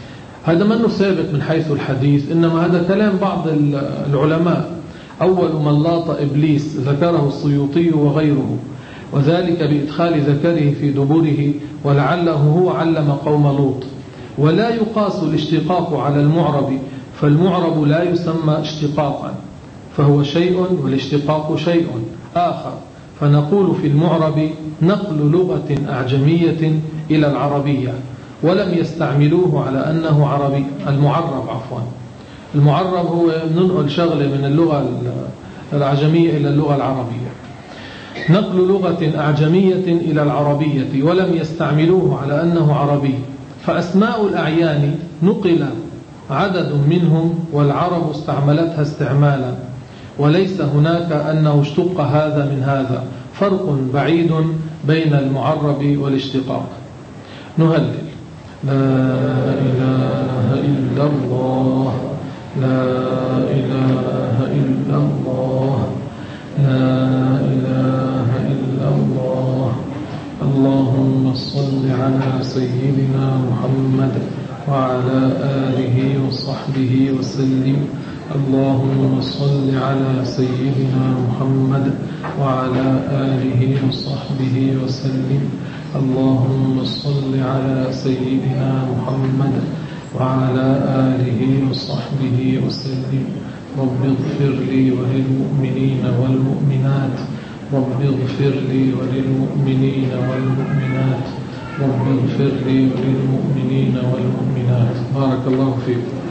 Speaker 1: هذا منه ثابت من حيث الحديث، إنما هذا كلام بعض العلماء. أول من لاط إبليس ذكره السيوطي وغيره، وذلك بإدخال ذكره في دبره، ولعله هو علم قوم لوط. ولا يقاس الاشتقاق على المعرب، فالمعرب لا يسمى اشتقاقا، فهو شيء والاشتقاق شيء آخر. فنقول في المعرب نقل لغة أعجمية إلى العربية، ولم يستعملوه على أنه عربي. المعرب عفوا المعرب هو ننقل شغلة من اللغة الأعجمية إلى اللغة العربية. نقل لغة أعجمية إلى العربية ولم يستعملوه على أنه عربي. فأسماء الأعيان نقل عدد منهم والعرب استعملتها استعمالا، وليس هناك أنه اشتق هذا من هذا، فرق بعيد بين المعرب والاشتقاق. نهلل لا إله إلا الله، لا إله إلا الله، لا إله إلا الله. اللهم صل على سيدنا محمد وعلى آله وصحبه وسلم، اللهم صل على سيدنا محمد وعلى آله وصحبه وسلم. اللهم صل على سيدنا محمد وعلى آله وصحبه وسلم. رب اغفر لي وللمؤمنين والمؤمنات. رب اغفر لي وللمؤمنين والمؤمنات. رب اغفر لي وللمؤمنين والمؤمنات. بارك الله فيكم.